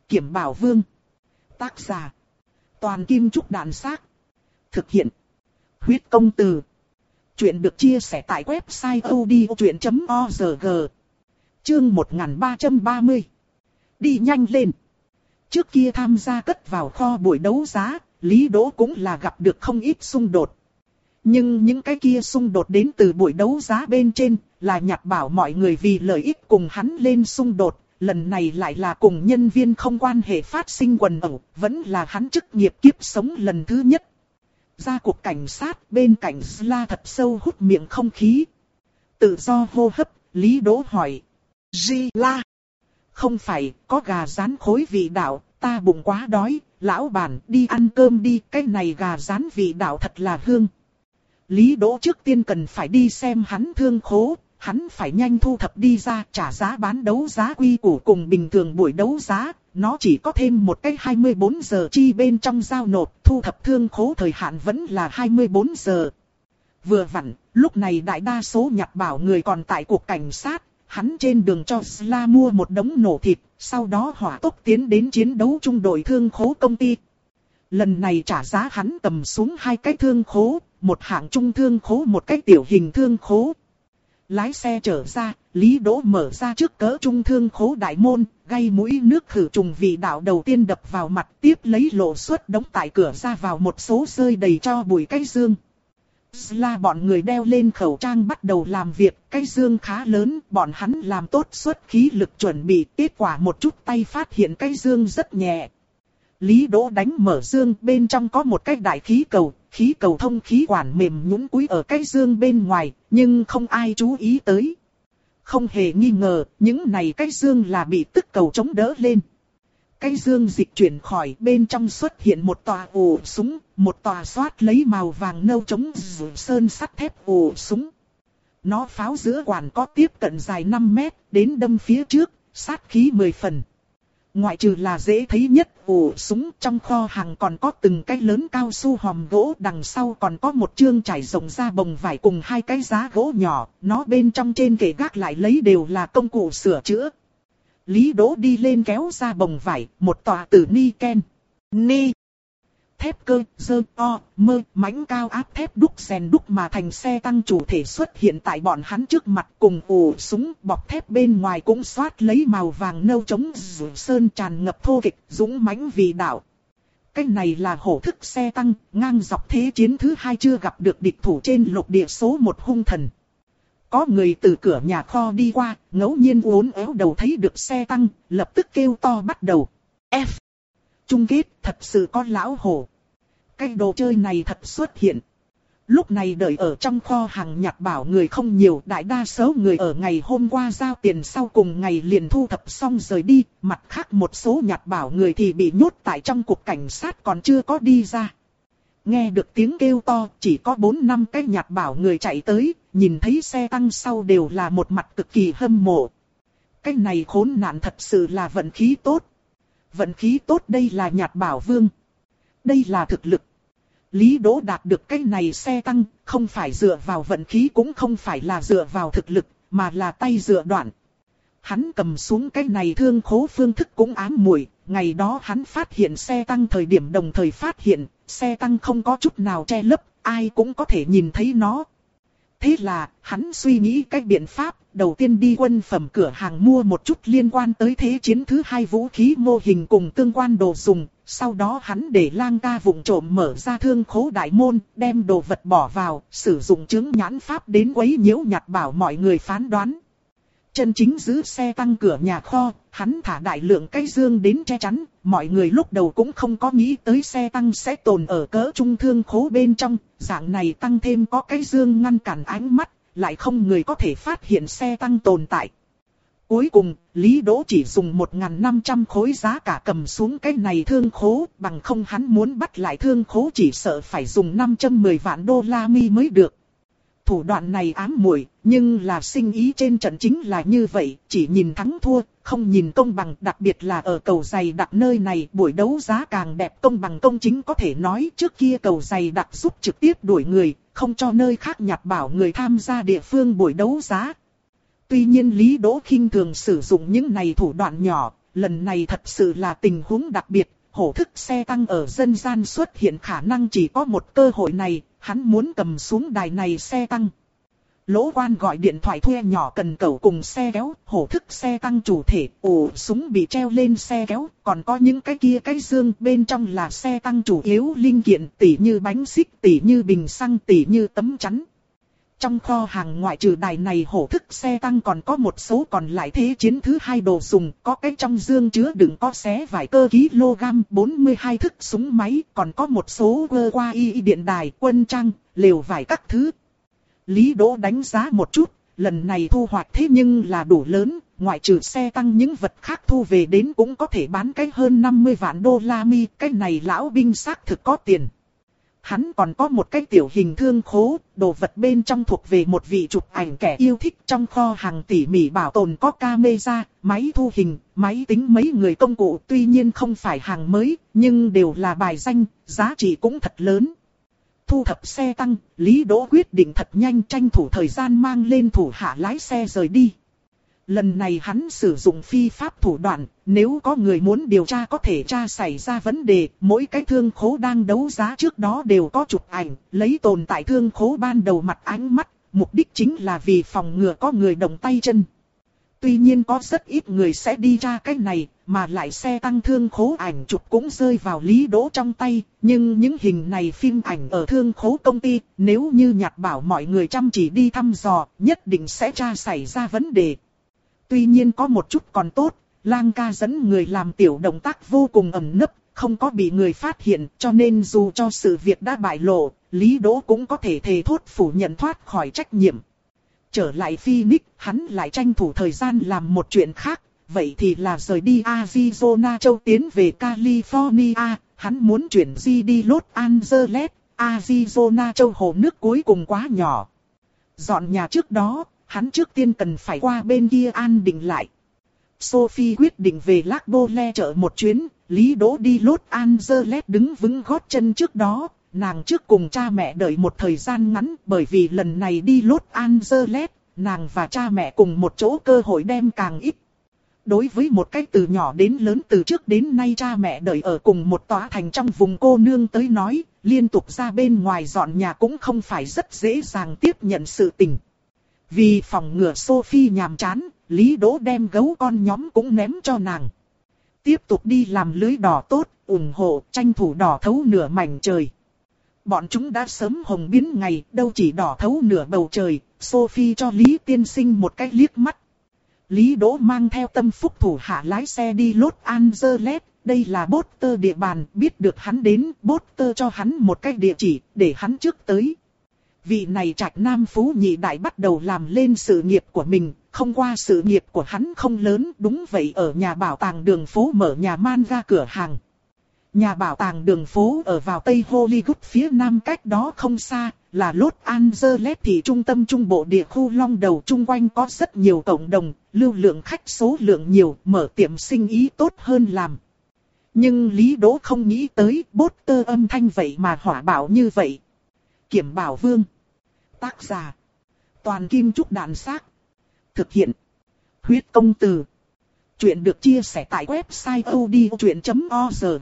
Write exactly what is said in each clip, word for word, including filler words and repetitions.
Kiểm Bảo Vương. Tác giả. Toàn Kim Trúc Đàn Xác. Thực hiện. Huyết Công Từ. Chuyện được chia sẻ tại website odchuyện chấm org. Chương một nghìn ba trăm ba mươi. Đi nhanh lên. Trước kia tham gia cất vào kho buổi đấu giá, Lý Đỗ cũng là gặp được không ít xung đột. Nhưng những cái kia xung đột đến từ buổi đấu giá bên trên, là nhặt bảo mọi người vì lợi ích cùng hắn lên xung đột. Lần này lại là cùng nhân viên không quan hệ phát sinh quần ẩu, vẫn là hắn chức nghiệp kiếp sống lần thứ nhất. Ra cuộc cảnh sát, bên cạnh Sla thật sâu hút miệng không khí. Tự do hô hấp, Lý Đỗ hỏi. Sla. Không phải, có gà rán khối vị đạo, ta bụng quá đói, lão bản đi ăn cơm đi, cái này gà rán vị đạo thật là hương. Lý Đỗ trước tiên cần phải đi xem hắn thương khố. Hắn phải nhanh thu thập đi ra, trả giá bán đấu giá quy củ cùng bình thường buổi đấu giá, nó chỉ có thêm một cái hai mươi bốn giờ chi bên trong giao nộp, thu thập thương khố thời hạn vẫn là hai mươi bốn giờ. Vừa vặn, lúc này đại đa số nhặt bảo người còn tại cuộc cảnh sát, hắn trên đường cho Sla mua một đống nổ thịt, sau đó hỏa tốc tiến đến chiến đấu trung đội thương khố công ty. Lần này trả giá hắn cầm xuống hai cái thương khố, một hạng trung thương khố một cái tiểu hình thương khố. Lái xe trở ra, Lý Đỗ mở ra trước cỡ trung thương khố đại môn, gây mũi nước khử trùng vị đạo đầu tiên đập vào mặt, tiếp lấy lộ suất đóng tại cửa ra vào một số rơi đầy cho bụi cái dương. Sla bọn người đeo lên khẩu trang bắt đầu làm việc, cái dương khá lớn, bọn hắn làm tốt suất khí lực chuẩn bị, kết quả một chút tay phát hiện cái dương rất nhẹ. Lý Đỗ đánh mở dương, bên trong có một cái đại khí cầu, khí cầu thông khí quản mềm nhũn cúi ở cái dương bên ngoài, nhưng không ai chú ý tới. Không hề nghi ngờ, những này cái dương là bị tức cầu chống đỡ lên. Cái dương dịch chuyển khỏi, bên trong xuất hiện một tòa ổ súng, một tòa xoát lấy màu vàng nâu chống sơn sắt thép ổ súng. Nó pháo giữa quản có tiếp cận dài năm mét, đến đâm phía trước, sát khí mười phần. Ngoại trừ là dễ thấy nhất ổ súng, trong kho hàng còn có từng cái lớn cao su hòm gỗ, đằng sau còn có một chương trải rộng ra bồng vải cùng hai cái giá gỗ nhỏ, nó bên trong trên kệ gác lại lấy đều là công cụ sửa chữa. Lý Đỗ đi lên kéo ra bồng vải, một tòa tử ni ken, ni, thép cơ, dơ, o, mơ, mảnh cao áp thép đúc rèn đúc mà thành xe tăng chủ thể xuất hiện tại bọn hắn trước mặt, cùng ổ súng bọc thép bên ngoài cũng xoát lấy màu vàng nâu chống sơn tràn ngập thô kịch, dũng mãnh vì đạo. Cái này là hổ thức xe tăng, ngang dọc thế chiến thứ hai chưa gặp được địch thủ trên lục địa số một hung thần. Có người từ cửa nhà kho đi qua, ngẫu nhiên uốn éo đầu thấy được xe tăng, lập tức kêu to bắt đầu. F. Chung kết, thật sự có lão hổ. Cái đồ chơi này thật xuất hiện. Lúc này đợi ở trong kho hàng nhặt bảo người không nhiều, đại đa số người ở ngày hôm qua giao tiền sau cùng ngày liền thu thập xong rời đi, mặt khác một số nhặt bảo người thì bị nhốt tại trong cục cảnh sát còn chưa có đi ra. Nghe được tiếng kêu to, chỉ có bốn năm cái nhặt bảo người chạy tới, nhìn thấy xe tăng sau đều là một mặt cực kỳ hâm mộ. Cái này khốn nạn thật sự là vận khí tốt. Vận khí tốt đây là nhặt bảo vương. Đây là thực lực. Lý Đỗ đạt được cái này xe tăng, không phải dựa vào vận khí cũng không phải là dựa vào thực lực, mà là tay dựa đoạn. Hắn cầm xuống cái này thương khố phương thức cũng ám muội, ngày đó hắn phát hiện xe tăng thời điểm đồng thời phát hiện, xe tăng không có chút nào che lấp, ai cũng có thể nhìn thấy nó. Thế là, hắn suy nghĩ cách biện pháp, đầu tiên đi quân phẩm cửa hàng mua một chút liên quan tới thế chiến thứ hai vũ khí mô hình cùng tương quan đồ dùng. Sau đó hắn để lang ca vụng trộm mở ra thương khố đại môn, đem đồ vật bỏ vào, sử dụng chứng nhãn pháp đến quấy nhiễu nhặt bảo mọi người phán đoán. Chân chính giữ xe tăng cửa nhà kho, hắn thả đại lượng cái dương đến che chắn, mọi người lúc đầu cũng không có nghĩ tới xe tăng sẽ tồn ở cỡ trung thương khố bên trong, dạng này tăng thêm có cái dương ngăn cản ánh mắt, lại không người có thể phát hiện xe tăng tồn tại. Cuối cùng, Lý Đỗ chỉ dùng một nghìn năm trăm khối giá cả cầm xuống cái này thương khố, bằng không hắn muốn bắt lại thương khố chỉ sợ phải dùng năm trăm mười vạn đô la mi mới được. Thủ đoạn này ám muội, nhưng là sinh ý trên trận chính là như vậy, chỉ nhìn thắng thua, không nhìn công bằng, đặc biệt là ở cầu giày đặc nơi này, buổi đấu giá càng đẹp công bằng công chính có thể nói trước kia cầu giày đặc giúp trực tiếp đuổi người, không cho nơi khác nhặt bảo người tham gia địa phương buổi đấu giá. Tuy nhiên Lý Đỗ khinh thường sử dụng những này thủ đoạn nhỏ, lần này thật sự là tình huống đặc biệt, hổ thức xe tăng ở dân gian xuất hiện khả năng chỉ có một cơ hội này, hắn muốn cầm xuống đài này xe tăng. Lỗ Quan gọi điện thoại thuê nhỏ cần cẩu cùng xe kéo, hổ thức xe tăng chủ thể, ổ súng bị treo lên xe kéo, còn có những cái kia cái dương bên trong là xe tăng chủ yếu linh kiện, tỉ như bánh xích, tỉ như bình xăng, tỉ như tấm chắn. Trong kho hàng ngoại trừ đài này hổ thức xe tăng còn có một số còn lại thế chiến thứ hai đồ dùng, có cái trong dương chứa đựng có xé vài cơ kg, bốn mươi hai thức súng máy, còn có một số cơ qua y điện đài, quân trang, lều vải các thứ. Lý Đỗ đánh giá một chút, lần này thu hoạch thế nhưng là đủ lớn, ngoại trừ xe tăng những vật khác thu về đến cũng có thể bán cái hơn năm mươi vạn đô la mi, cái này lão binh xác thực có tiền. Hắn còn có một cái tiểu hình thương khố, đồ vật bên trong thuộc về một vị chụp ảnh kẻ yêu thích, trong kho hàng tỉ mỉ bảo tồn có camera, máy thu hình, máy tính mấy người công cụ, tuy nhiên không phải hàng mới, nhưng đều là bài danh, giá trị cũng thật lớn. Thu thập xe tăng, Lý Đỗ quyết định thật nhanh tranh thủ thời gian mang lên thủ hạ lái xe rời đi. Lần này hắn sử dụng phi pháp thủ đoạn, nếu có người muốn điều tra có thể tra xảy ra vấn đề, mỗi cái thương khố đang đấu giá trước đó đều có chụp ảnh, lấy tồn tại thương khố ban đầu mặt ánh mắt, mục đích chính là vì phòng ngừa có người động tay chân. Tuy nhiên có rất ít người sẽ đi tra cái này, mà lại xe tăng thương khố ảnh chụp cũng rơi vào Lý Đỗ trong tay, nhưng những hình này phim ảnh ở thương khố công ty, nếu như nhặt bảo mọi người chăm chỉ đi thăm dò, nhất định sẽ tra xảy ra vấn đề. Tuy nhiên có một chút còn tốt, Lang ca dẫn người làm tiểu động tác vô cùng ẩn nấp, không có bị người phát hiện, cho nên dù cho sự việc đã bại lộ, Lý Đỗ cũng có thể thề thốt phủ nhận thoát khỏi trách nhiệm. Trở lại Phoenix, hắn lại tranh thủ thời gian làm một chuyện khác, vậy thì là rời đi Arizona châu tiến về California, hắn muốn chuyển di đi Los Angeles, Arizona châu hồ nước cuối cùng quá nhỏ. Dọn nhà trước đó, hắn trước tiên cần phải qua bên kia an định lại. Sophie quyết định về Lac Bole chợ một chuyến, Lý Đỗ đi Los Angeles đứng vững gót chân trước đó. Nàng trước cùng cha mẹ đợi một thời gian ngắn, bởi vì lần này đi Los Angeles, nàng và cha mẹ cùng một chỗ cơ hội đem càng ít. Đối với một cái từ nhỏ đến lớn từ trước đến nay cha mẹ đợi ở cùng một tòa thành trong vùng cô nương tới nói, liên tục ra bên ngoài dọn nhà cũng không phải rất dễ dàng tiếp nhận sự tình. Vì phòng ngừa Sophie nhàm chán, Lý Đỗ đem gấu con nhóm cũng ném cho nàng. Tiếp tục đi làm lưới đỏ tốt, ủng hộ, tranh thủ đỏ thấu nửa mảnh trời. Bọn chúng đã sớm hồng biến ngày, đâu chỉ đỏ thấu nửa bầu trời, Sophie cho Lý tiên sinh một cái liếc mắt. Lý Đỗ mang theo tâm phúc thủ hạ lái xe đi Los Angeles, đây là Potter địa bàn, biết được hắn đến, Potter cho hắn một cái địa chỉ, để hắn trước tới. Vị này trạch nam phú nhị đại bắt đầu làm lên sự nghiệp của mình, không qua sự nghiệp của hắn không lớn, đúng vậy ở nhà bảo tàng đường phố mở nhà manga cửa hàng. Nhà bảo tàng đường phố ở vào Tây Hollywood phía nam cách đó không xa, là Los Angeles thị trung tâm trung bộ địa khu long đầu, chung quanh có rất nhiều cộng đồng, lưu lượng khách số lượng nhiều, mở tiệm sinh ý tốt hơn làm. Nhưng Lý Đỗ không nghĩ tới Potter âm thanh vậy mà hỏa bạo như vậy. Kiểm Bảo Vương. Tác giả. Toàn Kim Trúc Đàn Xác. Thực hiện. Huyết Công Từ. Chuyện được chia sẻ tại website odchuyện chấm org.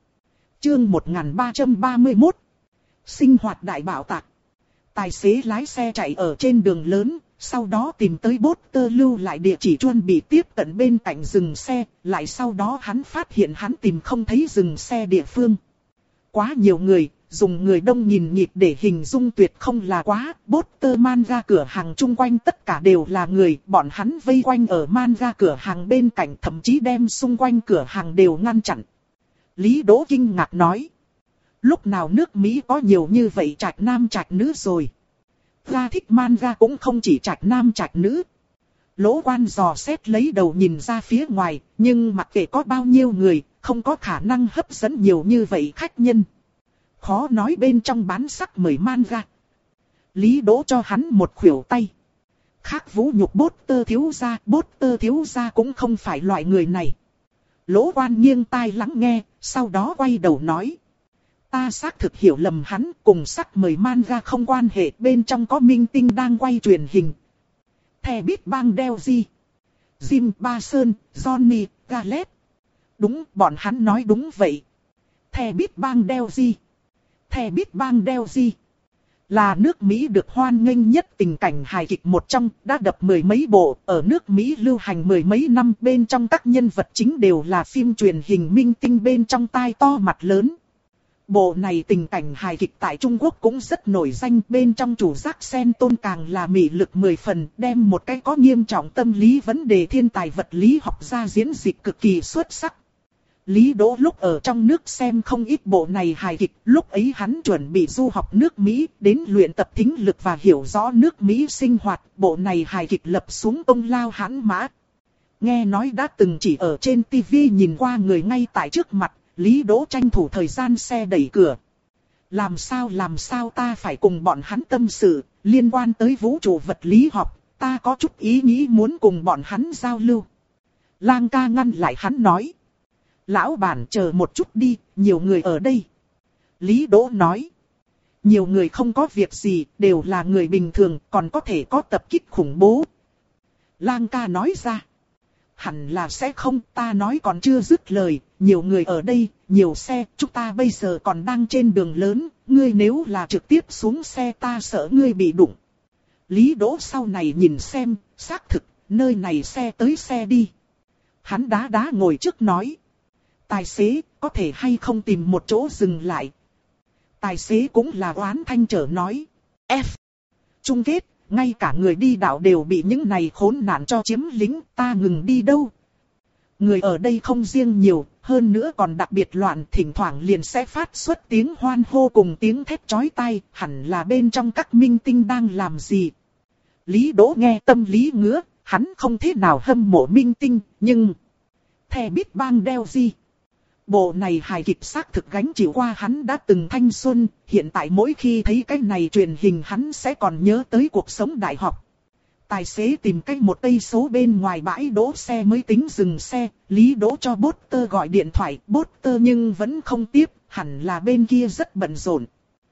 Chương một nghìn ba trăm ba mươi mốt. Sinh hoạt đại bảo tạc. Tài xế lái xe chạy ở trên đường lớn, sau đó tìm tới Potter lưu lại địa chỉ chuẩn bị tiếp cận bên cạnh dừng xe, lại sau đó hắn phát hiện hắn tìm không thấy dừng xe địa phương. Quá nhiều người, dùng người đông nhìn nhịp để hình dung tuyệt không là quá, Potter manga cửa hàng chung quanh tất cả đều là người, bọn hắn vây quanh ở manga cửa hàng bên cạnh, thậm chí đem xung quanh cửa hàng đều ngăn chặn. Lý Đỗ kinh ngạc nói. Lúc nào nước Mỹ có nhiều như vậy trạch nam trạch nữ rồi. Ra thích manga cũng không chỉ trạch nam trạch nữ. Lỗ Quan dò xét lấy đầu nhìn ra phía ngoài, nhưng mặc kệ có bao nhiêu người, không có khả năng hấp dẫn nhiều như vậy khách nhân. Khó nói bên trong bán sắc mời manga. Lý Đỗ cho hắn một khuỷu tay. Khác vũ nhục Potter thiếu gia, Potter thiếu gia cũng không phải loại người này. Lỗ Quan nghiêng tai lắng nghe, sau đó quay đầu nói. Ta xác thực hiểu lầm hắn, cùng sắc mời manga không quan hệ, bên trong có minh tinh đang quay truyền hình. The Big Bang Theory, Jim Parsons, Johnny Gallet, đúng, bọn hắn nói đúng vậy. The Big Bang Theory. The Big Bang Theory là nước Mỹ được hoan nghênh nhất tình cảnh hài kịch một trong, đã đập mười mấy bộ, ở nước Mỹ lưu hành mười mấy năm, bên trong các nhân vật chính đều là phim truyền hình minh tinh bên trong tai to mặt lớn. Bộ này tình cảnh hài kịch tại Trung Quốc cũng rất nổi danh, bên trong chủ giác Sen Tôn càng là mị lực mười phần, đem một cái có nghiêm trọng tâm lý vấn đề thiên tài vật lý học ra diễn dịch cực kỳ xuất sắc. Lý Đỗ lúc ở trong nước xem không ít bộ này hài kịch, lúc ấy hắn chuẩn bị du học nước Mỹ, đến luyện tập thính lực và hiểu rõ nước Mỹ sinh hoạt, bộ này hài kịch lập xuống công lao hãn mã. Nghe nói đã từng chỉ ở trên tivi nhìn qua người ngay tại trước mặt, Lý Đỗ tranh thủ thời gian xe đẩy cửa. Làm sao làm sao ta phải cùng bọn hắn tâm sự, liên quan tới vũ trụ vật lý học, ta có chút ý nghĩ muốn cùng bọn hắn giao lưu. Lang ca ngăn lại hắn nói. Lão bản chờ một chút đi, nhiều người ở đây. Lý Đỗ nói. Nhiều người không có việc gì, đều là người bình thường, còn có thể có tập kích khủng bố. Lang ca nói ra. Hẳn là sẽ không, ta nói còn chưa dứt lời, nhiều người ở đây, nhiều xe, chúng ta bây giờ còn đang trên đường lớn, ngươi nếu là trực tiếp xuống xe ta sợ ngươi bị đụng. Lý Đỗ sau này nhìn xem, xác thực, nơi này xe tới xe đi. Hắn đá đá ngồi trước nói. Tài xế, có thể hay không tìm một chỗ dừng lại. Tài xế cũng là oán thanh trở nói. F. Chung kết, ngay cả người đi đạo đều bị những này khốn nạn cho chiếm lĩnh, ta ngừng đi đâu. Người ở đây không riêng nhiều, hơn nữa còn đặc biệt loạn, thỉnh thoảng liền sẽ phát xuất tiếng hoan hô cùng tiếng thét chói tai, hẳn là bên trong các minh tinh đang làm gì. Lý Đỗ nghe tâm lý ngứa, hắn không thế nào hâm mộ minh tinh, nhưng... The Big Bang Theory. Bộ này hài kịch xác thực gánh chịu qua hắn đã từng thanh xuân, hiện tại mỗi khi thấy cái này truyền hình hắn sẽ còn nhớ tới cuộc sống đại học. Tài xế tìm cách một cây số bên ngoài bãi đỗ xe mới tính dừng xe, Lý Đỗ cho Potter gọi điện thoại, Potter nhưng vẫn không tiếp, hẳn là bên kia rất bận rộn.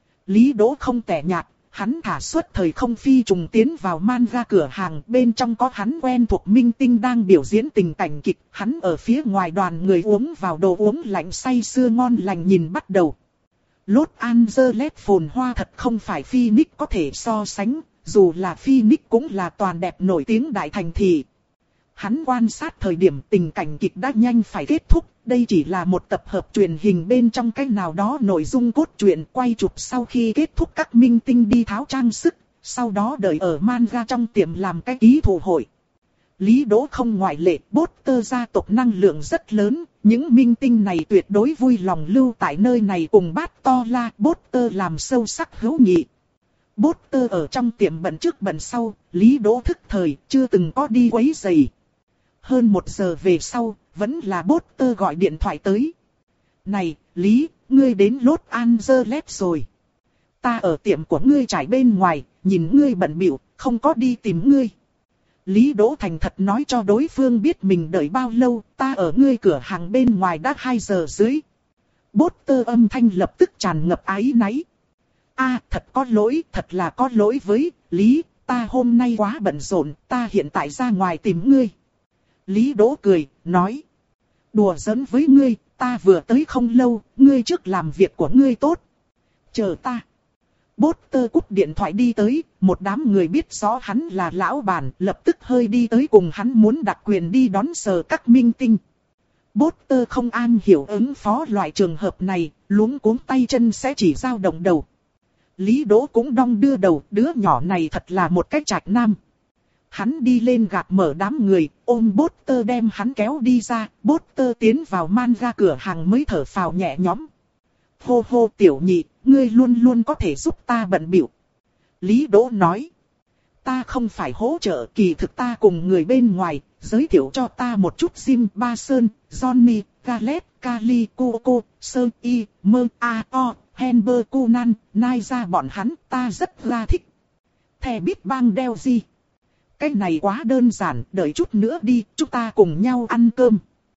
Lý Đỗ không tẻ nhạt, hắn thả xuất thời không phi trùng tiến vào manga cửa hàng, bên trong có hắn quen thuộc minh tinh đang biểu diễn tình cảnh kịch, hắn ở phía ngoài đoàn người uống vào đồ uống lạnh say sưa ngon lành nhìn bắt đầu. Los Angeles phồn hoa thật không phải Phoenix có thể so sánh, dù là Phoenix cũng là toàn đẹp nổi tiếng đại thành thị. Hắn quan sát thời điểm tình cảnh kịch đã nhanh phải kết thúc, đây chỉ là một tập hợp truyền hình bên trong cái nào đó nội dung cốt truyện quay chụp sau khi kết thúc các minh tinh đi tháo trang sức, sau đó đợi ở manga trong tiệm làm cái ký thủ hội. Lý Đỗ không ngoại lệ, Potter gia tộc năng lượng rất lớn, những minh tinh này tuyệt đối vui lòng lưu tại nơi này cùng bát to la, Potter làm sâu sắc hữu nghị. Potter ở trong tiệm bận trước bận sau, Lý Đỗ thức thời, chưa từng có đi quấy rầy. Hơn một giờ về sau, vẫn là Potter gọi điện thoại tới. Này, Lý, ngươi đến Los Angeles rồi. Ta ở tiệm của ngươi trải bên ngoài, nhìn ngươi bận bịu, không có đi tìm ngươi. Lý Đỗ thành thật nói cho đối phương biết mình đợi bao lâu, ta ở ngươi cửa hàng bên ngoài đã hai giờ dưới. Potter âm thanh lập tức tràn ngập áy náy. A, thật có lỗi, thật là có lỗi với, Lý, ta hôm nay quá bận rộn, ta hiện tại ra ngoài tìm ngươi. Lý Đỗ cười, nói. Đùa giỡn với ngươi, ta vừa tới không lâu, ngươi trước làm việc của ngươi tốt. Chờ ta. Potter cúp điện thoại đi tới, một đám người biết rõ hắn là lão bản, lập tức hơi đi tới cùng hắn muốn đặc quyền đi đón sờ các minh tinh. Potter không an hiểu ứng phó loại trường hợp này, luống cuống tay chân sẽ chỉ dao động đầu. Lý Đỗ cũng đong đưa đầu, đứa nhỏ này thật là một cái trạch nam. Hắn đi lên gạt mở đám người, ôm Potter đem hắn kéo đi ra, Potter tiến vào manga cửa hàng mới thở phào nhẹ nhõm. Hô hô tiểu nhị, ngươi luôn luôn có thể giúp ta bận bịu. Lý Đỗ nói. Ta không phải hỗ trợ, kỳ thực ta cùng người bên ngoài, giới thiệu cho ta một chút Jim Ba Sơn, Johnny, Gallet, Kali, Coco, Sơn Y, Mơ, A, O, Henber, Conan, Nai ra bọn hắn, ta rất là thích. The Big Bang Theory. Cái này quá đơn giản, đợi chút nữa đi, chúng ta cùng nhau ăn cơm.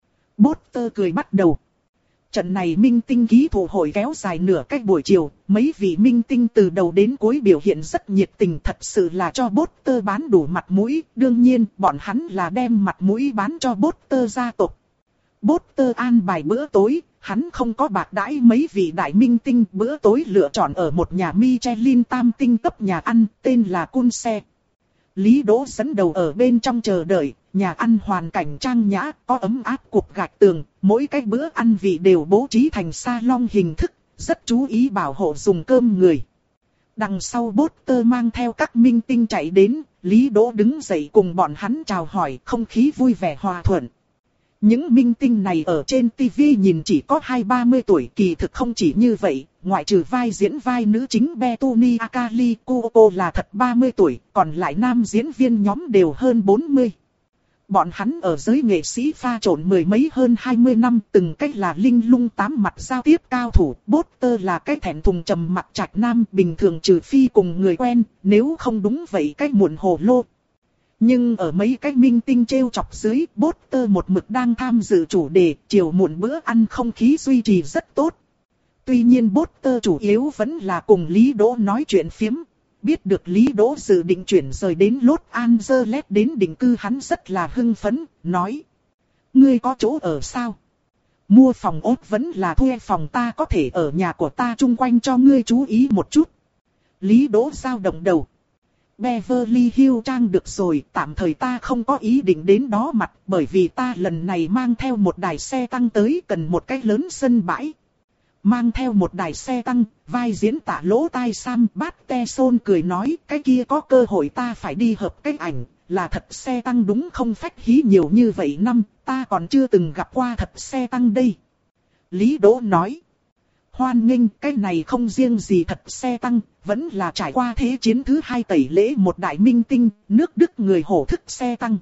Potter cười bắt đầu. Trận này minh tinh ký thủ hội kéo dài nửa cách buổi chiều, mấy vị minh tinh từ đầu đến cuối biểu hiện rất nhiệt tình, thật sự là cho Potter bán đủ mặt mũi, đương nhiên bọn hắn là đem mặt mũi bán cho Potter gia tộc. Potter an bài bữa tối, hắn không có bạc đãi mấy vị đại minh tinh, bữa tối lựa chọn ở một nhà Michelin tam tinh cấp nhà ăn, tên là Cun Se. Lý Đỗ dẫn đầu ở bên trong chờ đợi, nhà ăn hoàn cảnh trang nhã, có ấm áp cục gạch tường, mỗi cái bữa ăn vị đều bố trí thành salon hình thức, rất chú ý bảo hộ dùng cơm người. Đằng sau Potter mang theo các minh tinh chạy đến, Lý Đỗ đứng dậy cùng bọn hắn chào hỏi, không khí vui vẻ hòa thuận. Những minh tinh này ở trên ti vi nhìn chỉ có hai ba mươi tuổi, kỳ thực không chỉ như vậy, ngoại trừ vai diễn vai nữ chính Bethany Akali, cô là thật ba mươi tuổi, còn lại nam diễn viên nhóm đều hơn bốn mươi. Bọn hắn ở giới nghệ sĩ pha trộn mười mấy hơn hai mươi năm, từng cách là linh lung tám mặt giao tiếp cao thủ. Potter là cái thẹn thùng trầm mặc trạch nam, bình thường trừ phi cùng người quen, nếu không đúng vậy cái muộn hồ lô. Nhưng ở mấy cái minh tinh trêu chọc dưới, Potter một mực đang tham dự chủ đề, chiều muộn bữa ăn không khí duy trì rất tốt. Tuy nhiên Potter chủ yếu vẫn là cùng Lý Đỗ nói chuyện phiếm. Biết được Lý Đỗ dự định chuyển rời đến Los Angeles đến định cư, hắn rất là hưng phấn, nói: ngươi có chỗ ở sao? Mua phòng ốt vẫn là thuê phòng, ta có thể ở nhà của ta chung quanh cho ngươi chú ý một chút. Lý Đỗ dao động đầu. Beverly Hills trang được rồi, tạm thời ta không có ý định đến đó mặt, bởi vì ta lần này mang theo một đài xe tăng tới, cần một cái lớn sân bãi. Mang theo một đài xe tăng, vai diễn tả lỗ tai Sam Patterson cười nói, cái kia có cơ hội ta phải đi hợp cái ảnh, là thật xe tăng đúng không, phách hí nhiều như vậy năm, ta còn chưa từng gặp qua thật xe tăng đây. Lý Đỗ nói: hoan nghênh, cái này không riêng gì thật xe tăng, vẫn là trải qua thế chiến thứ hai tẩy lễ một đại minh tinh, nước Đức người hổ thức xe tăng.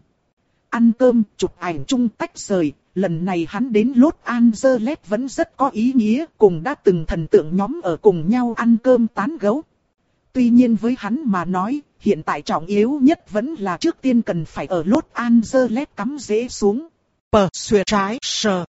Ăn cơm, chụp ảnh chung tách rời, lần này hắn đến Los Angeles vẫn rất có ý nghĩa, cùng đã từng thần tượng nhóm ở cùng nhau ăn cơm tán gẫu. Tuy nhiên với hắn mà nói, hiện tại trọng yếu nhất vẫn là trước tiên cần phải ở Los Angeles cắm rễ xuống. Persuasion.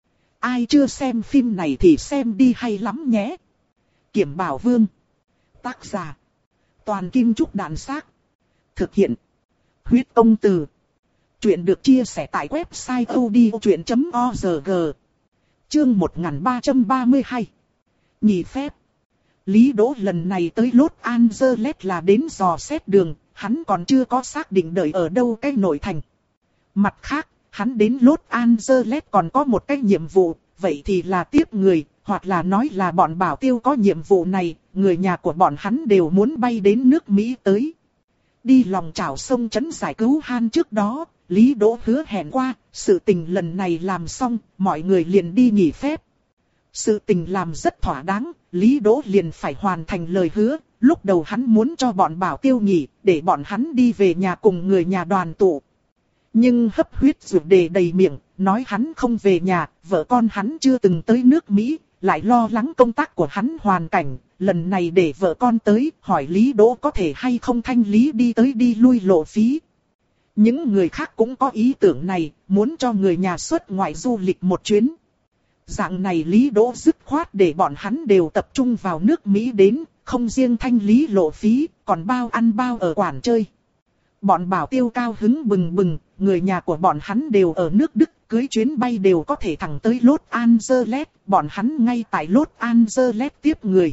Ai chưa xem phim này thì xem đi, hay lắm nhé. Kiểm Bảo Vương. Tác giả: Toàn Kim Trúc Đạn Xác. Thực hiện: Huyết Công Từ. Chuyện được chia sẻ tại website audiochuyện chấm org. Chương một nghìn ba trăm ba mươi hai. Nghỉ phép. Lý Đỗ lần này tới Los Angeles là đến dò xét đường, hắn còn chưa có xác định đợi ở đâu cái nội thành. Mặt khác, hắn đến Los Angeles còn có một cái nhiệm vụ, vậy thì là tiếp người, hoặc là nói là bọn bảo tiêu có nhiệm vụ này, người nhà của bọn hắn đều muốn bay đến nước Mỹ tới. Đi lòng chảo sông trấn giải cứu Han trước đó, Lý Đỗ hứa hẹn qua, sự tình lần này làm xong, mọi người liền đi nghỉ phép. Sự tình làm rất thỏa đáng, Lý Đỗ liền phải hoàn thành lời hứa, lúc đầu hắn muốn cho bọn bảo tiêu nghỉ, để bọn hắn đi về nhà cùng người nhà đoàn tụ. Nhưng hấp huyết ruột đề đầy miệng, nói hắn không về nhà, vợ con hắn chưa từng tới nước Mỹ, lại lo lắng công tác của hắn hoàn cảnh, lần này để vợ con tới, hỏi Lý Đỗ có thể hay không thanh lý đi tới đi lui lộ phí. Những người khác cũng có ý tưởng này, muốn cho người nhà xuất ngoại du lịch một chuyến. Dạng này Lý Đỗ dứt khoát để bọn hắn đều tập trung vào nước Mỹ đến, không riêng thanh lý lộ phí, còn bao ăn bao ở quán chơi. Bọn bảo tiêu cao hứng bừng bừng, người nhà của bọn hắn đều ở nước Đức, cưới chuyến bay đều có thể thẳng tới Los Angeles, bọn hắn ngay tại Los Angeles tiếp người.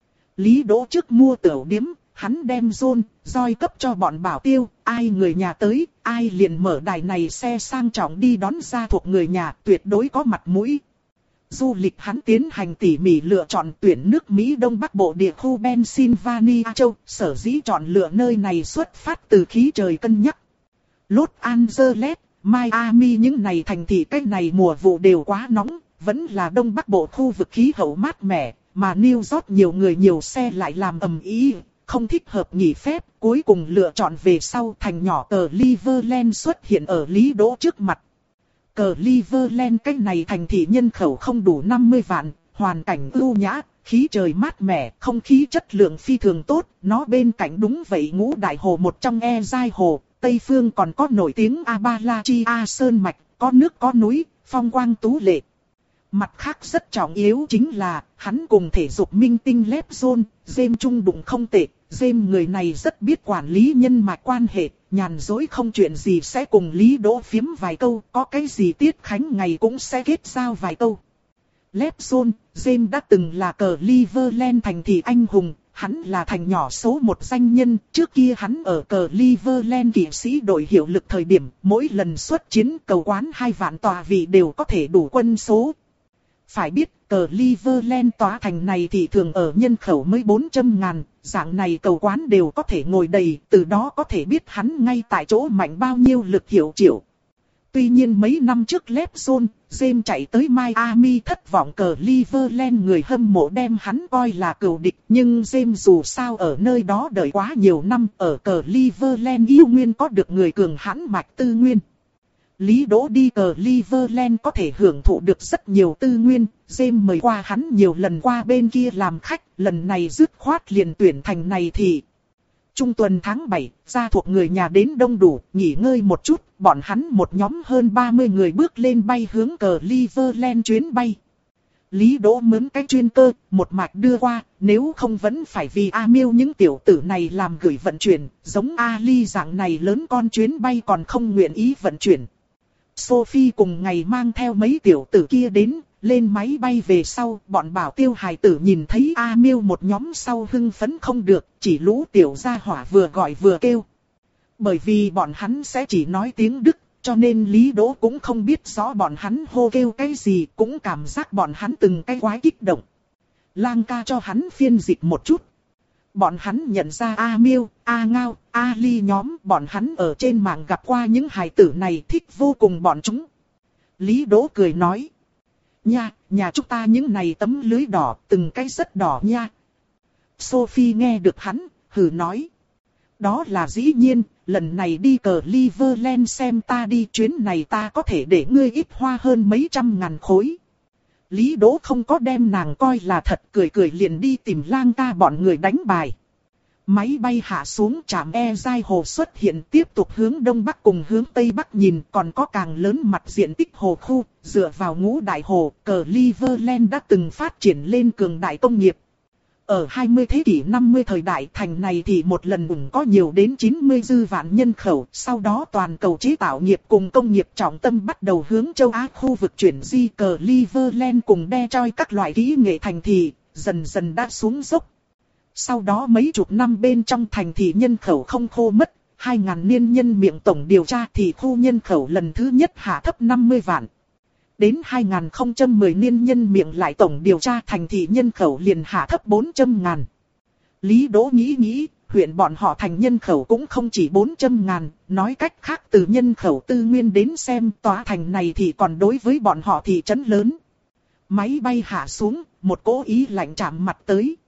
Lý Đỗ trước mua tửu điếm, hắn đem John, roi cấp cho bọn bảo tiêu, ai người nhà tới, ai liền mở đài này xe sang trọng đi đón ra thuộc người nhà, tuyệt đối có mặt mũi. Du lịch hắn tiến hành tỉ mỉ lựa chọn tuyển nước Mỹ Đông Bắc Bộ địa khu Pennsylvania châu, sở dĩ chọn lựa nơi này xuất phát từ khí trời cân nhắc. Los Angeles, Miami những này thành thị cách này mùa vụ đều quá nóng, vẫn là Đông Bắc Bộ khu vực khí hậu mát mẻ, mà New York nhiều người nhiều xe lại làm ầm ĩ, không thích hợp nghỉ phép, cuối cùng lựa chọn về sau thành nhỏ Cleveland xuất hiện ở Lý Đỗ trước mặt. Cleveland cách này thành thị nhân khẩu không đủ năm mươi vạn, hoàn cảnh ưu nhã, khí trời mát mẻ, không khí chất lượng phi thường tốt, nó bên cạnh đúng vậy ngũ đại hồ một trong e giai hồ, Tây phương còn có nổi tiếng Appalachia Sơn Mạch, có nước có núi, phong quang tú lệ. Mặt khác rất trọng yếu chính là, hắn cùng thể dục minh tinh LeBron James chung đụng không tệ, James người này rất biết quản lý nhân mạch quan hệ, nhàn rỗi không chuyện gì sẽ cùng Lý Đỗ phiếm vài câu, có cái gì tiết khánh ngày cũng sẽ kết giao vài câu. Lefzone, James đã từng là Cleveland thành thị anh hùng, hắn là thành nhỏ số một danh nhân, trước kia hắn ở Cleveland kỵ sĩ đội hiệu lực thời điểm, mỗi lần xuất chiến cầu quán hai vạn tòa vị đều có thể đủ quân số. Phải biết, Cleveland tòa thành này thì thường ở nhân khẩu mới bốn trăm ngàn, dạng này cầu quán đều có thể ngồi đầy, từ đó có thể biết hắn ngay tại chỗ mạnh bao nhiêu lực hiệu triệu. Tuy nhiên mấy năm trước Lefzone, James chạy tới Miami thất vọng Cleveland người hâm mộ đem hắn coi là cừu địch. Nhưng James dù sao ở nơi đó đợi quá nhiều năm, ở Cleveland yêu nguyên có được người cường hãn mạch tư nguyên. Lý Đỗ đi Cleveland có thể hưởng thụ được rất nhiều tư nguyên, James mời qua hắn nhiều lần qua bên kia làm khách, lần này dứt khoát liền tuyển thành này thì... Trung tuần tháng bảy, gia thuộc người nhà đến đông đủ, nghỉ ngơi một chút, bọn hắn một nhóm hơn ba mươi người bước lên bay hướng Cleveland chuyến bay. Lý Đỗ mướn cái chuyên cơ, một mạch đưa qua, nếu không vẫn phải vì A Miêu những tiểu tử này làm gửi vận chuyển, giống Ali dạng này lớn con chuyến bay còn không nguyện ý vận chuyển. Sophie cùng ngày mang theo mấy tiểu tử kia đến, lên máy bay về sau, bọn bảo tiêu hài tử nhìn thấy A Miêu một nhóm sau hưng phấn không được, chỉ lũ tiểu gia hỏa vừa gọi vừa kêu. Bởi vì bọn hắn sẽ chỉ nói tiếng Đức, cho nên Lý Đỗ cũng không biết rõ bọn hắn hô kêu cái gì, cũng cảm giác bọn hắn từng cái quái kích động. Lang ca cho hắn phiên dịch một chút. Bọn hắn nhận ra A Miêu, A Ngao, A Ly nhóm, bọn hắn ở trên mạng gặp qua những hài tử này thích vô cùng bọn chúng. Lý Đỗ cười nói. Nha, nhà chúng ta những này tấm lưới đỏ, từng cái rất đỏ nha. Sophie nghe được hắn, hừ nói. Đó là dĩ nhiên, lần này đi Cleveland xem ta đi chuyến này ta có thể để ngươi ít hoa hơn mấy trăm ngàn khối. Lý Đỗ không có đem nàng coi là thật, cười cười liền đi tìm Lang ca bọn người đánh bài. Máy bay hạ xuống trạm e dai hồ xuất hiện tiếp tục hướng đông bắc cùng hướng tây bắc nhìn, còn có càng lớn mặt diện tích hồ khu, dựa vào ngũ đại hồ, Cleveland đã từng phát triển lên cường đại công nghiệp. Ở hai mươi thế kỷ năm mươi thời đại thành này thì một lần ủng có nhiều đến chín mươi dư vạn nhân khẩu, sau đó toàn cầu chế tạo nghiệp cùng công nghiệp trọng tâm bắt đầu hướng châu Á khu vực chuyển di. Cleveland cùng Detroit các loại kỹ nghệ thành thị, dần dần đã xuống dốc. Sau đó mấy chục năm bên trong thành thị nhân khẩu không khô mất, hai ngàn niên nhân miệng tổng điều tra thì khu nhân khẩu lần thứ nhất hạ thấp năm mươi vạn. Đến hai nghìn không trăm mười niên nhân miệng lại tổng điều tra thành thị nhân khẩu liền hạ thấp bốn trăm ngàn. Lý Đỗ nghĩ nghĩ, huyện bọn họ thành nhân khẩu cũng không chỉ bốn trăm ngàn, nói cách khác từ nhân khẩu tư nguyên đến xem tòa thành này thì còn đối với bọn họ thị trấn lớn. Máy bay hạ xuống, một cỗ ý lạnh chạm mặt tới.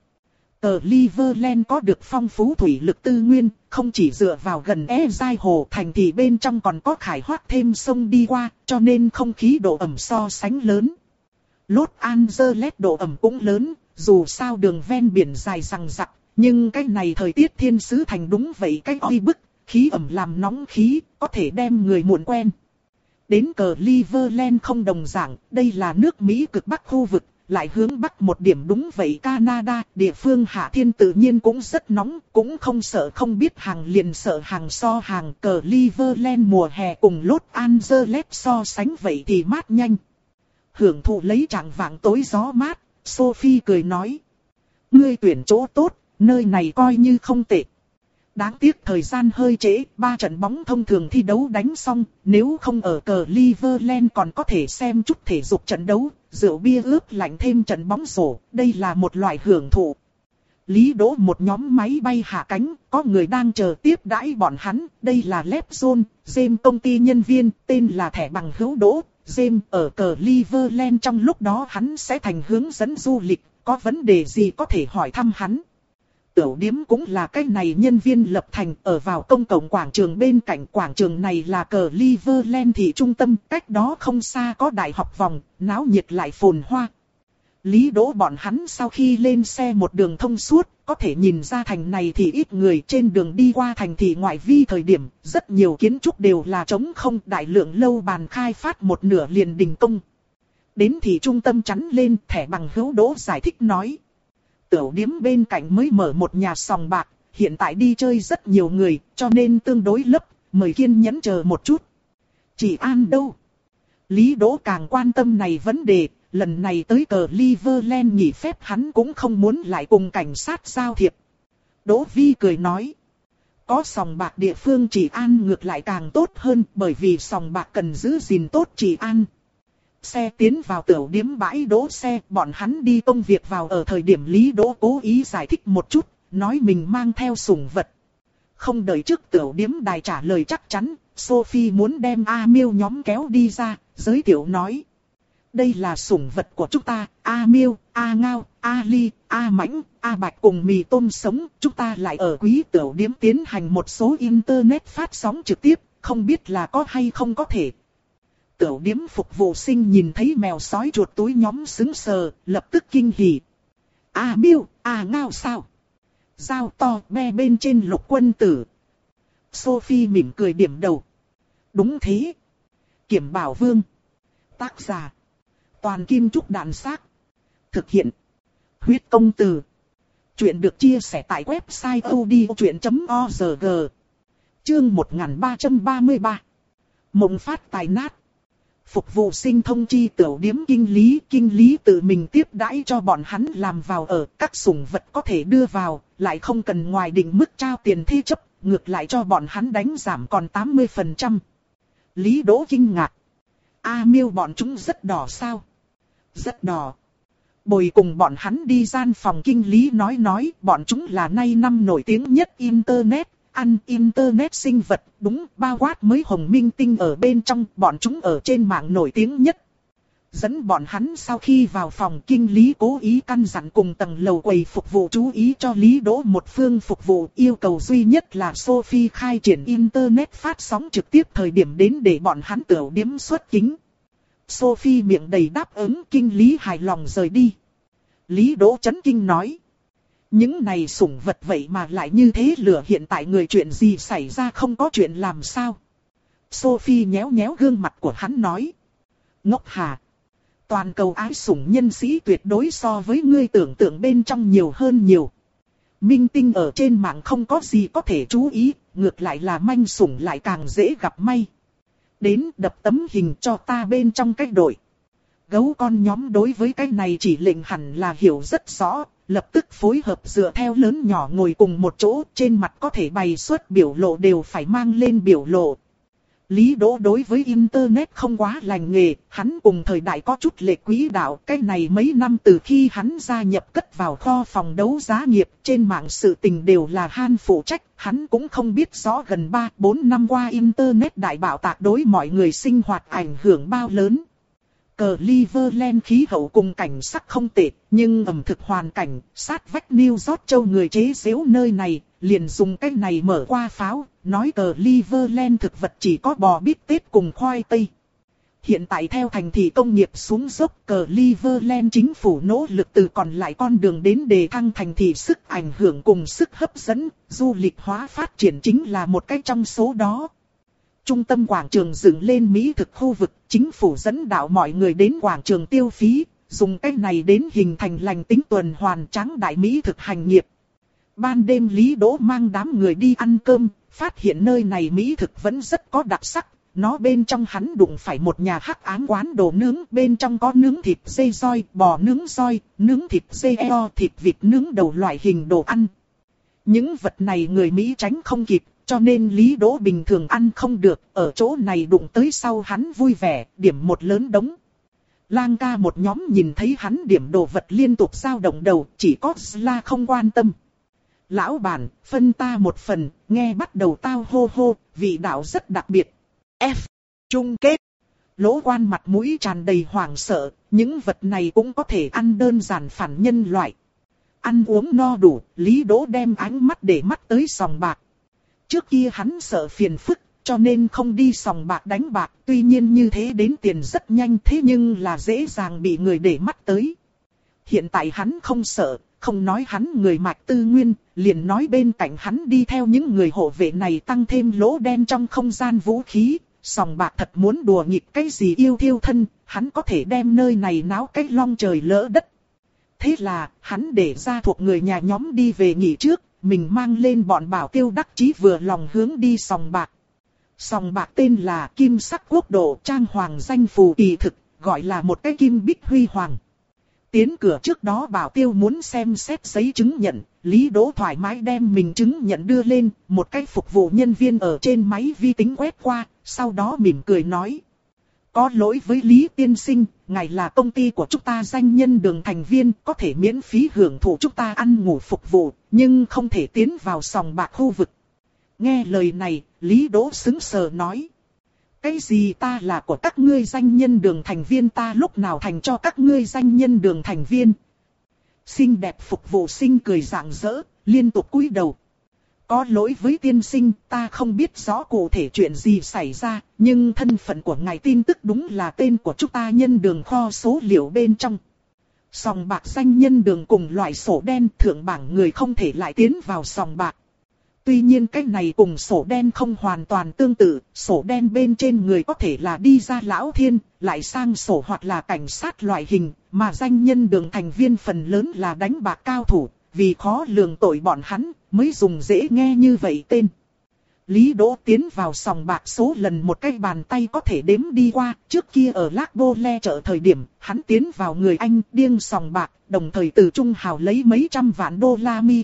Cleveland có được phong phú thủy lực tư nguyên, không chỉ dựa vào gần e dai hồ thành thì bên trong còn có khải hoác thêm sông đi qua, cho nên không khí độ ẩm so sánh lớn. Los Angeles độ ẩm cũng lớn, dù sao đường ven biển dài rằng rặc, nhưng cái này thời tiết thiên sứ thành đúng vậy cái oi bức, khí ẩm làm nóng khí, có thể đem người muộn quen. Đến Cleveland không đồng dạng, đây là nước Mỹ cực Bắc khu vực. Lại hướng bắc một điểm đúng vậy Canada, địa phương hạ thiên tự nhiên cũng rất nóng, cũng không sợ không biết hàng liền sợ hàng so hàng. Cleveland mùa hè cùng Los Angeles so sánh vậy thì mát nhanh. Hưởng thụ lấy trạng vạng tối gió mát, Sophie cười nói. Ngươi tuyển chỗ tốt, nơi này coi như không tệ. Đáng tiếc thời gian hơi trễ, ba trận bóng thông thường thi đấu đánh xong, nếu không ở Cleveland còn có thể xem chút thể dục trận đấu, rượu bia ướp lạnh thêm trận bóng rổ, đây là một loại hưởng thụ. Lý Đỗ một nhóm máy bay hạ cánh, có người đang chờ tiếp đãi bọn hắn, đây là Lefzone, James công ty nhân viên, tên là thẻ bằng hữu Đỗ, James ở Cleveland trong lúc đó hắn sẽ thành hướng dẫn du lịch, có vấn đề gì có thể hỏi thăm hắn. Tiểu điếm cũng là cái này nhân viên lập thành, ở vào công cộng quảng trường bên cạnh quảng trường này là Cleveland thị trung tâm, cách đó không xa có đại học vòng, náo nhiệt lại phồn hoa. Lý Đỗ bọn hắn sau khi lên xe một đường thông suốt, có thể nhìn ra thành này thì ít người, trên đường đi qua thành thị ngoại vi thời điểm, rất nhiều kiến trúc đều là trống không, đại lượng lâu bàn khai phát một nửa liền đình công. Đến thị trung tâm chắn lên, thẻ bằng hữu Đỗ giải thích nói. Tiểu điếm bên cạnh mới mở một nhà sòng bạc, hiện tại đi chơi rất nhiều người, cho nên tương đối lấp, mời kiên nhẫn chờ một chút. Chị An đâu? Lý Đỗ càng quan tâm này vấn đề, lần này tới Cleveland nghỉ phép hắn cũng không muốn lại cùng cảnh sát giao thiệp. Đỗ Vi cười nói. Có sòng bạc địa phương chị An ngược lại càng tốt hơn, bởi vì sòng bạc cần giữ gìn tốt chị An. Xe tiến vào tiểu điếm bãi đỗ xe, bọn hắn đi công việc vào ở thời điểm Lý Đỗ cố ý giải thích một chút, nói mình mang theo sủng vật. Không đợi trước tiểu điếm đài trả lời chắc chắn, Sophie muốn đem A Miêu nhóm kéo đi ra, giới thiệu nói. Đây là sủng vật của chúng ta, A Miêu, A Ngao, A Ly, A Mãnh, A Bạch cùng mì tôm sống. Chúng ta lại ở quý tiểu điếm tiến hành một số internet phát sóng trực tiếp, không biết là có hay không có thể. Tiểu điếm phục vụ sinh nhìn thấy mèo sói chuột túi nhóm sững sờ, lập tức kinh hỉ. A Miêu, A Ngao sao? Dao to be bên trên Lục Quân Tử. Sophie mỉm cười điểm đầu. Đúng thế. Kiểm Bảo Vương. Tác giả. Toàn Kim Trúc Đàn Xác. Thực hiện. Huyết Công Từ. Chuyện được chia sẻ tại website odchuyện chấm org. Chương một nghìn ba trăm ba mươi ba. Mộng phát tài nát. Phục vụ sinh thông chi tiểu điếm kinh lý, kinh lý tự mình tiếp đãi cho bọn hắn làm vào ở, các sủng vật có thể đưa vào, lại không cần ngoài định mức trao tiền thế chấp, ngược lại cho bọn hắn đánh giảm còn tám mươi phần trăm. Lý Đỗ kinh ngạc. A Miêu bọn chúng rất đỏ sao? Rất đỏ. Bồi cùng bọn hắn đi gian phòng kinh lý nói nói, bọn chúng là nay năm nổi tiếng nhất internet. Ăn internet sinh vật, đúng, bao quát mới Hồng Minh Tinh ở bên trong, bọn chúng ở trên mạng nổi tiếng nhất. Dẫn bọn hắn sau khi vào phòng kinh lý cố ý căn dặn cùng tầng lầu quầy phục vụ chú ý cho Lý Đỗ một phương phục vụ, yêu cầu duy nhất là Sophie khai triển internet phát sóng trực tiếp thời điểm đến để bọn hắn tiểu điếm xuất kính. Sophie miệng đầy đáp ứng, kinh lý hài lòng rời đi. Lý Đỗ chấn kinh nói. Những này sủng vật vậy mà lại như thế lửa, hiện tại người chuyện gì xảy ra không có chuyện làm sao? Sophie nhéo nhéo gương mặt của hắn nói. Ngốc hà. Toàn cầu ái sủng nhân sĩ tuyệt đối so với ngươi tưởng tượng bên trong nhiều hơn nhiều. Minh tinh ở trên mạng không có gì có thể chú ý, ngược lại là manh sủng lại càng dễ gặp may. Đến đập tấm hình cho ta bên trong cái đội. Gấu con nhóm đối với cái này chỉ lệnh hẳn là hiểu rất rõ. Lập tức phối hợp dựa theo lớn nhỏ ngồi cùng một chỗ, trên mặt có thể bày xuất biểu lộ đều phải mang lên biểu lộ. Lý Đỗ đối với internet không quá lành nghề, hắn cùng thời đại có chút lệch quỹ đạo, cái này mấy năm từ khi hắn gia nhập cất vào kho phòng đấu giá nghiệp, trên mạng sự tình đều là han phụ trách, hắn cũng không biết rõ gần ba bốn năm qua internet đại bạo tạc đối mọi người sinh hoạt ảnh hưởng bao lớn. Cleveland khí hậu cùng cảnh sắc không tệ, nhưng ẩm thực hoàn cảnh, sát vách New York châu người chế giễu nơi này, liền dùng cái này mở qua pháo, nói Cleveland thực vật chỉ có bò bít tết cùng khoai tây. Hiện tại theo thành thị công nghiệp xuống dốc, Cleveland chính phủ nỗ lực từ còn lại con đường đến đề thăng thành thị sức ảnh hưởng cùng sức hấp dẫn, du lịch hóa phát triển chính là một cái trong số đó. Trung tâm quảng trường dựng lên mỹ thực khu vực, chính phủ dẫn đạo mọi người đến quảng trường tiêu phí, dùng cách này đến hình thành lành tính tuần hoàn tráng đại mỹ thực hành nghiệp. Ban đêm Lý Đỗ mang đám người đi ăn cơm, phát hiện nơi này mỹ thực vẫn rất có đặc sắc. Nó bên trong hắn đụng phải một nhà hắc ám quán đồ nướng, bên trong có nướng thịt dê roi, bò nướng roi, nướng thịt dê eo, thịt vịt nướng đầu loại hình đồ ăn. Những vật này người Mỹ tránh không kịp. Cho nên Lý Đỗ bình thường ăn không được, ở chỗ này đụng tới sau hắn vui vẻ, điểm một lớn đống. Lang ca một nhóm nhìn thấy hắn điểm đồ vật liên tục dao động đầu, chỉ có Sla không quan tâm. Lão bản, phân ta một phần, nghe bắt đầu tao hô hô, vị đạo rất đặc biệt. F. Chung kết. Lỗ quan mặt mũi tràn đầy hoảng sợ, những vật này cũng có thể ăn đơn giản phản nhân loại. Ăn uống no đủ, Lý Đỗ đem ánh mắt để mắt tới sòng bạc. Trước kia hắn sợ phiền phức, cho nên không đi sòng bạc đánh bạc, tuy nhiên như thế đến tiền rất nhanh, thế nhưng là dễ dàng bị người để mắt tới. Hiện tại hắn không sợ, không nói hắn người Mạch Tư Nguyên, liền nói bên cạnh hắn đi theo những người hộ vệ này tăng thêm lỗ đen trong không gian vũ khí, sòng bạc thật muốn đùa nghịch cái gì yêu thiêu thân, hắn có thể đem nơi này náo cái long trời lỡ đất. Thế là, hắn để ra thuộc người nhà nhóm đi về nghỉ trước, mình mang lên bọn bảo tiêu đắc chí vừa lòng hướng đi sòng bạc. Sòng bạc tên là Kim Sắc Quốc Độ, trang hoàng danh phù kỳ thực, gọi là một cái kim bích huy hoàng. Tiến cửa trước đó bảo tiêu muốn xem xét giấy chứng nhận, Lý Đỗ thoải mái đem mình chứng nhận đưa lên, một cái phục vụ nhân viên ở trên máy vi tính quét qua, sau đó mỉm cười nói. Có lỗi với Lý tiên sinh, ngài là công ty của chúng ta danh nhân đường thành viên, có thể miễn phí hưởng thụ chúng ta ăn ngủ phục vụ, nhưng không thể tiến vào sòng bạc khu vực. Nghe lời này, Lý Đỗ sững sờ nói. Cái gì ta là của các ngươi danh nhân đường thành viên, ta lúc nào thành cho các ngươi danh nhân đường thành viên? Xinh đẹp phục vụ sinh cười rạng rỡ, liên tục cúi đầu. Có lỗi với tiên sinh, ta không biết rõ cụ thể chuyện gì xảy ra, nhưng thân phận của ngài tin tức đúng là tên của chúng ta nhân đường kho số liệu bên trong. Sòng bạc danh nhân đường cùng loại sổ đen, thượng bảng người không thể lại tiến vào sòng bạc. Tuy nhiên cái này cùng sổ đen không hoàn toàn tương tự, sổ đen bên trên người có thể là đi ra lão thiên, lại sang sổ hoặc là cảnh sát loại hình, mà danh nhân đường thành viên phần lớn là đánh bạc cao thủ, vì khó lường tội bọn hắn, mới dùng dễ nghe như vậy tên. Lý Đỗ tiến vào sòng bạc số lần một cái bàn tay có thể đếm đi qua, trước kia ở Lác Bô Le chợ thời điểm, hắn tiến vào người Anh điên sòng bạc, đồng thời từ Trung Hào lấy mấy trăm vạn đô la mi.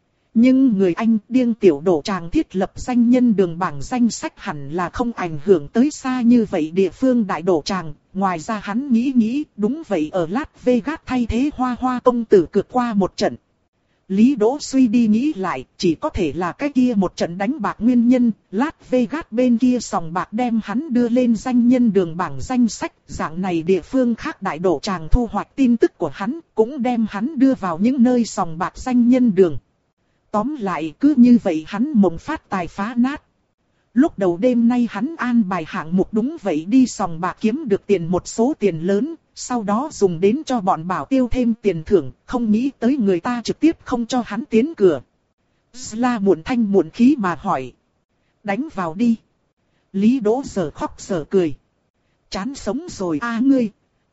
Nhưng người Anh điên tiểu đổ tràng thiết lập danh nhân đường bảng danh sách hẳn là không ảnh hưởng tới xa như vậy địa phương đại đổ tràng. Ngoài ra hắn nghĩ nghĩ, đúng vậy ở Las Vegas thay thế Hoa Hoa công tử cược qua một trận. Lý Đỗ suy đi nghĩ lại, chỉ có thể là cái kia một trận đánh bạc nguyên nhân, Las Vegas bên kia sòng bạc đem hắn đưa lên danh nhân đường bảng danh sách, dạng này địa phương khác đại đổ tràng thu hoạch tin tức của hắn, cũng đem hắn đưa vào những nơi sòng bạc danh nhân đường. Tóm lại cứ như vậy hắn mộng phát tài phá nát. Lúc đầu đêm nay hắn an bài hạng mục đúng vậy đi sòng bạc kiếm được tiền một số tiền lớn, sau đó dùng đến cho bọn bảo tiêu thêm tiền thưởng, không nghĩ tới người ta trực tiếp không cho hắn tiến cửa. Sla muộn thanh muộn khí mà hỏi. Đánh vào đi. Lý Đỗ giờ khóc giờ cười. Chán sống rồi a à ngươi.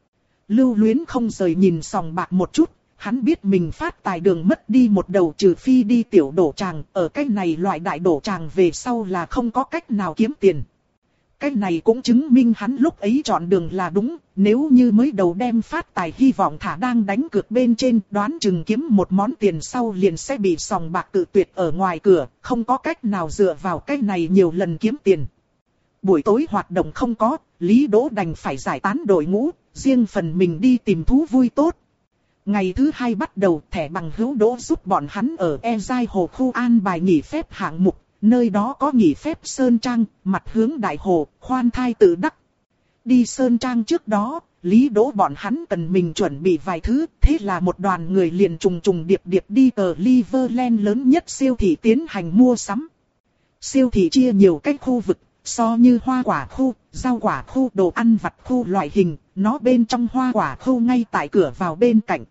Lưu Luyến không rời nhìn sòng bạc một chút. Hắn biết mình phát tài đường mất đi một đầu, trừ phi đi tiểu đổ tràng, ở cái này loại đại đổ tràng về sau là không có cách nào kiếm tiền. Cái này cũng chứng minh hắn lúc ấy chọn đường là đúng, nếu như mới đầu đem phát tài hy vọng thả đang đánh cược bên trên, đoán chừng kiếm một món tiền sau liền sẽ bị sòng bạc cự tuyệt ở ngoài cửa, không có cách nào dựa vào cái này nhiều lần kiếm tiền. Buổi tối hoạt động không có, Lý Đỗ đành phải giải tán đội ngũ, riêng phần mình đi tìm thú vui tốt. Ngày thứ hai bắt đầu, thẻ bằng hữu Đỗ giúp bọn hắn ở E Giai Hồ khu an bài nghỉ phép hạng mục, nơi đó có nghỉ phép Sơn Trang, mặt hướng Đại Hồ, khoan thai tự đắc. Đi Sơn Trang trước đó, Lý Đỗ bọn hắn cần mình chuẩn bị vài thứ, thế là một đoàn người liền trùng trùng điệp điệp đi tờ Cleveland lớn nhất siêu thị tiến hành mua sắm. Siêu thị chia nhiều cách khu vực, so như hoa quả khu, rau quả khu, đồ ăn vặt khu loại hình, nó bên trong hoa quả khu ngay tại cửa vào bên cạnh.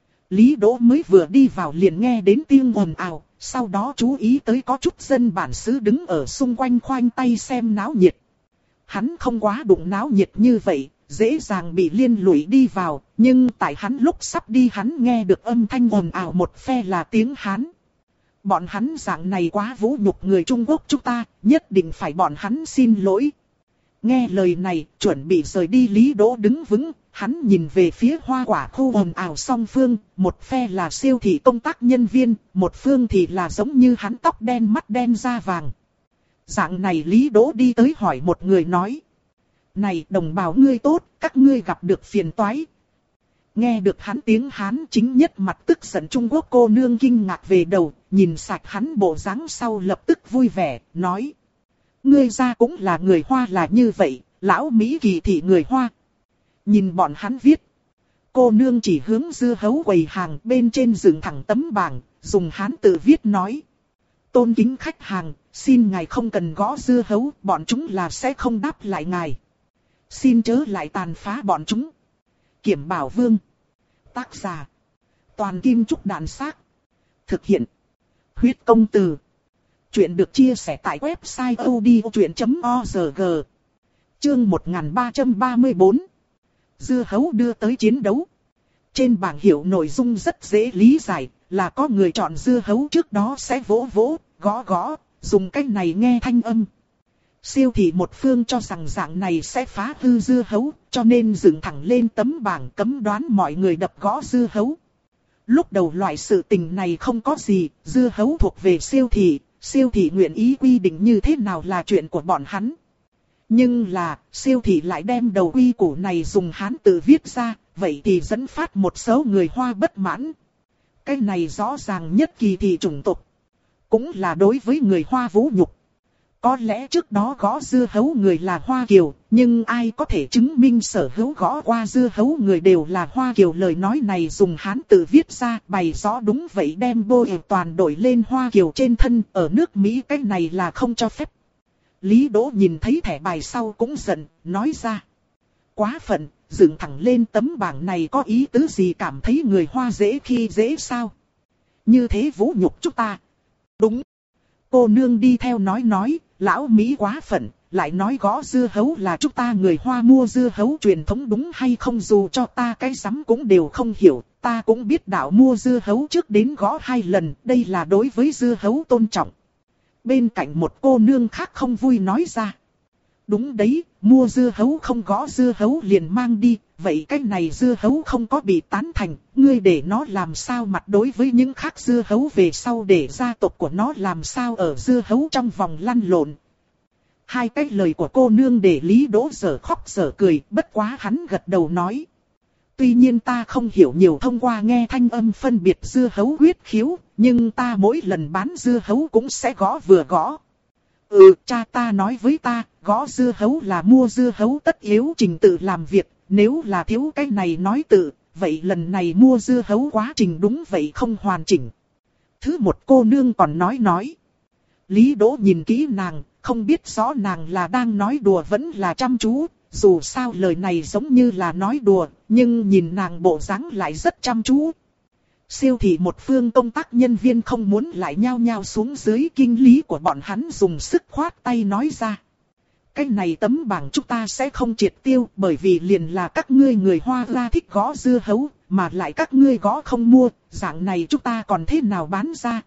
Lý Đỗ mới vừa đi vào liền nghe đến tiếng ồn ào, sau đó chú ý tới có chút dân bản xứ đứng ở xung quanh khoanh tay xem náo nhiệt. Hắn không quá đụng náo nhiệt như vậy, dễ dàng bị liên lụy đi vào, nhưng tại hắn lúc sắp đi hắn nghe được âm thanh ồn ào một phe là tiếng Hán. Bọn hắn dạng này quá vũ nhục người Trung Quốc chúng ta, nhất định phải bọn hắn xin lỗi. Nghe lời này, chuẩn bị rời đi Lý Đỗ đứng vững, hắn nhìn về phía hoa quả khu ồn ào song phương, một phe là siêu thị công tác nhân viên, một phương thì là giống như hắn tóc đen mắt đen da vàng. Dạng này Lý Đỗ đi tới hỏi một người nói. Này đồng bào ngươi tốt, các ngươi gặp được phiền toái. Nghe được hắn tiếng Hán chính nhất mặt tức giận Trung Quốc cô nương kinh ngạc về đầu, nhìn sạch hắn bộ dáng sau lập tức vui vẻ, nói. Ngươi ra cũng là người Hoa là như vậy, lão Mỹ kỳ thị người Hoa. Nhìn bọn hắn viết. Cô nương chỉ hướng dưa hấu quầy hàng bên trên dựng thẳng tấm bảng, dùng Hán tự viết nói. Tôn kính khách hàng, xin ngài không cần gõ dưa hấu, bọn chúng là sẽ không đáp lại ngài. Xin chớ lại tàn phá bọn chúng. Kiểm Bảo Vương. Tác giả. Toàn Kim Trúc Đàn Xác. Thực hiện. Huyết Công Từ. Chuyện được chia sẻ tại website odchuyện chấm org. Chương một nghìn ba trăm ba mươi bốn. Dưa hấu đưa tới chiến đấu. Trên bảng hiệu nội dung rất dễ lý giải, là có người chọn dưa hấu trước đó sẽ vỗ vỗ, gõ gõ, dùng cách này nghe thanh âm. Siêu thị một phương cho rằng dạng này sẽ phá hư dưa hấu, cho nên dựng thẳng lên tấm bảng cấm đoán mọi người đập gõ dưa hấu. Lúc đầu loại sự tình này không có gì, dưa hấu thuộc về siêu thị, siêu thị nguyện ý quy định như thế nào là chuyện của bọn hắn. Nhưng là, siêu thị lại đem đầu quy củ này dùng Hán tự viết ra, vậy thì dẫn phát một số người Hoa bất mãn. Cái này rõ ràng nhất kỳ thị chủng tộc, cũng là đối với người Hoa vũ nhục. Có lẽ trước đó gõ dưa hấu người là Hoa Kiều, nhưng ai có thể chứng minh sở hữu gõ qua dưa hấu người đều là Hoa Kiều. Lời nói này dùng Hán tự viết ra, bày rõ đúng vậy, đem bôi toàn đổi lên Hoa Kiều trên thân, ở nước Mỹ cái này là không cho phép. Lý Đỗ nhìn thấy thẻ bài sau cũng giận, nói ra. Quá phận, dựng thẳng lên tấm bảng này có ý tứ gì, cảm thấy người Hoa dễ khi dễ sao? Như thế vũ nhục chúng ta. Đúng. Cô nương đi theo nói nói, lão Mỹ quá phận, lại nói gõ dưa hấu là chúng ta người Hoa mua dưa hấu truyền thống đúng hay không, dù cho ta cái rắm cũng đều không hiểu, ta cũng biết đạo mua dưa hấu trước đến gõ hai lần, đây là đối với dưa hấu tôn trọng. Bên cạnh một cô nương khác không vui nói ra. Đúng đấy, mua dưa hấu không gõ dưa hấu liền mang đi, vậy cái này dưa hấu không có bị tán thành, ngươi để nó làm sao mặt đối với những khác dưa hấu về sau, để gia tộc của nó làm sao ở dưa hấu trong vòng lăn lộn. Hai cái lời của cô nương để Lý Đỗ dở khóc dở cười, bất quá hắn gật đầu nói. Tuy nhiên ta không hiểu nhiều, thông qua nghe thanh âm phân biệt dưa hấu huyết khiếu, nhưng ta mỗi lần bán dưa hấu cũng sẽ gõ vừa gõ. Ừ, cha ta nói với ta, gõ dưa hấu là mua dưa hấu tất yếu trình tự làm việc, nếu là thiếu cái này nói tự, vậy lần này mua dưa hấu quá trình đúng vậy không hoàn chỉnh. Thứ một cô nương còn nói nói. Lý Đỗ nhìn kỹ nàng, không biết rõ nàng là đang nói đùa vẫn là chăm chú, dù sao lời này giống như là nói đùa, nhưng nhìn nàng bộ dáng lại rất chăm chú. Siêu thị một phương công tác nhân viên không muốn lại nhao nhao xuống dưới, kinh lý của bọn hắn dùng sức khoát tay nói ra. Cái này tấm bảng chúng ta sẽ không triệt tiêu, bởi vì liền là các ngươi người Hoa ra thích gõ dưa hấu, mà lại các ngươi gõ không mua, dạng này chúng ta còn thế nào bán ra.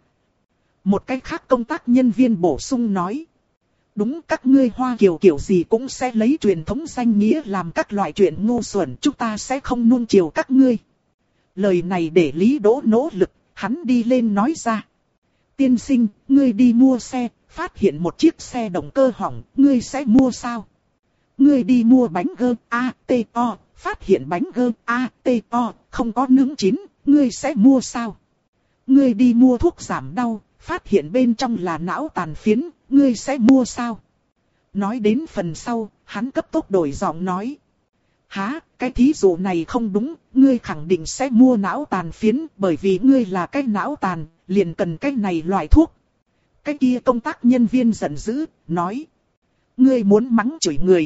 Một cái khác công tác nhân viên bổ sung nói. Đúng, các ngươi Hoa Kiều kiểu gì cũng sẽ lấy truyền thống danh nghĩa làm các loại chuyện ngu xuẩn, chúng ta sẽ không nuông chiều các ngươi. Lời này để Lý Đỗ nỗ lực, hắn đi lên nói ra. Tiên sinh, ngươi đi mua xe, phát hiện một chiếc xe động cơ hỏng, ngươi sẽ mua sao? Ngươi đi mua bánh gơ a tê o, phát hiện bánh gơ a tê o không có nướng chín, ngươi sẽ mua sao? Ngươi đi mua thuốc giảm đau, phát hiện bên trong là não tàn phiến, ngươi sẽ mua sao? Nói đến phần sau, hắn cấp tốc đổi giọng nói. Hả, cái thí dụ này không đúng, ngươi khẳng định sẽ mua não tàn phiến, bởi vì ngươi là cái não tàn, liền cần cái này loại thuốc. Cái kia công tác nhân viên giận dữ, nói. Ngươi muốn mắng chửi người.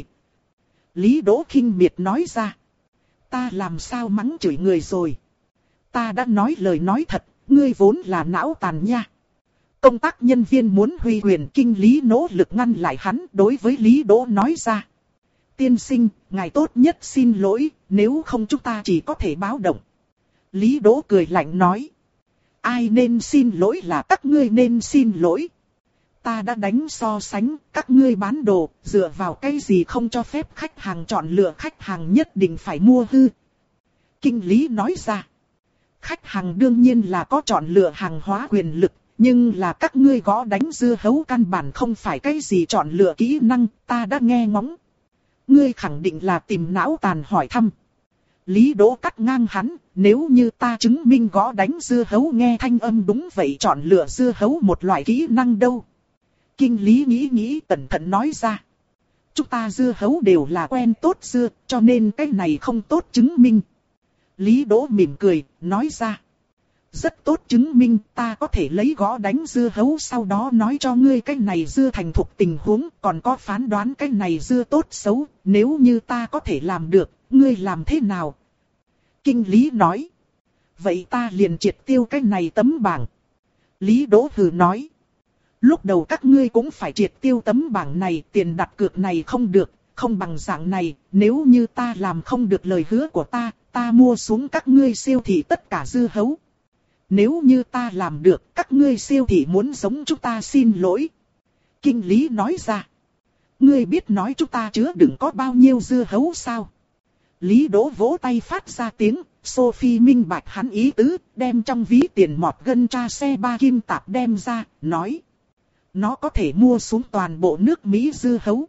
Lý Đỗ khinh miệt nói ra. Ta làm sao mắng chửi người rồi? Ta đã nói lời nói thật, ngươi vốn là não tàn nha. Công tác nhân viên muốn huy quyền, kinh lý nỗ lực ngăn lại hắn, đối với Lý Đỗ nói ra. Tiên sinh, ngài tốt nhất xin lỗi, nếu không chúng ta chỉ có thể báo động. Lý Đỗ cười lạnh nói. Ai nên xin lỗi là các ngươi nên xin lỗi. Ta đã đánh so sánh, các ngươi bán đồ, dựa vào cái gì không cho phép khách hàng chọn lựa, khách hàng nhất định phải mua hư. Kinh lý nói ra. Khách hàng đương nhiên là có chọn lựa hàng hóa quyền lực, nhưng là các ngươi gõ đánh dưa hấu căn bản không phải cái gì chọn lựa kỹ năng, ta đã nghe ngóng. Ngươi khẳng định là tìm não tàn hỏi thăm. Lý Đỗ cắt ngang hắn, nếu như ta chứng minh gõ đánh dưa hấu nghe thanh âm đúng vậy, chọn lựa dưa hấu một loại kỹ năng đâu. Kinh lý nghĩ nghĩ cẩn thận nói ra. Chúng ta dưa hấu đều là quen tốt dưa, cho nên cái này không tốt chứng minh. Lý Đỗ mỉm cười, nói ra. Rất tốt chứng minh, ta có thể lấy gõ đánh dưa hấu, sau đó nói cho ngươi cái này dưa thành thục tình huống, còn có phán đoán cái này dưa tốt xấu, nếu như ta có thể làm được, ngươi làm thế nào? Kinh lý nói. Vậy ta liền triệt tiêu cái này tấm bảng. Lý Đỗ hừ nói. Lúc đầu các ngươi cũng phải triệt tiêu tấm bảng này, tiền đặt cược này không được, không bằng dạng này, nếu như ta làm không được lời hứa của ta, ta mua xuống các ngươi siêu thị tất cả dưa hấu. Nếu như ta làm được, các ngươi siêu thị muốn giống chúng ta xin lỗi. Kinh lý nói ra. Ngươi biết nói chúng ta chứa đựng có bao nhiêu dưa hấu sao? Lý Đỗ vỗ tay phát ra tiếng, Sophie minh bạch hắn ý tứ, đem trong ví tiền mọt gân tra xe ba kim tạp đem ra, nói. Nó có thể mua xuống toàn bộ nước Mỹ dưa hấu.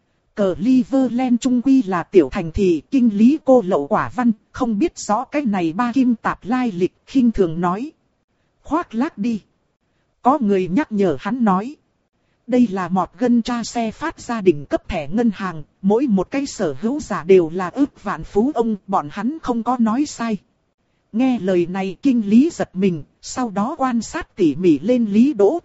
Cleveland trung quy là tiểu thành thị, kinh lý cô lậu quả văn, không biết rõ cái này ba kim tạp lai lịch, khinh thường nói. Khoác lác đi. Có người nhắc nhở hắn nói. Đây là mọt gân tra xe phát ra đỉnh cấp thẻ ngân hàng, mỗi một cái sở hữu giả đều là ước vạn phú ông, bọn hắn không có nói sai. Nghe lời này kinh lý giật mình, sau đó quan sát tỉ mỉ lên Lý Đỗ.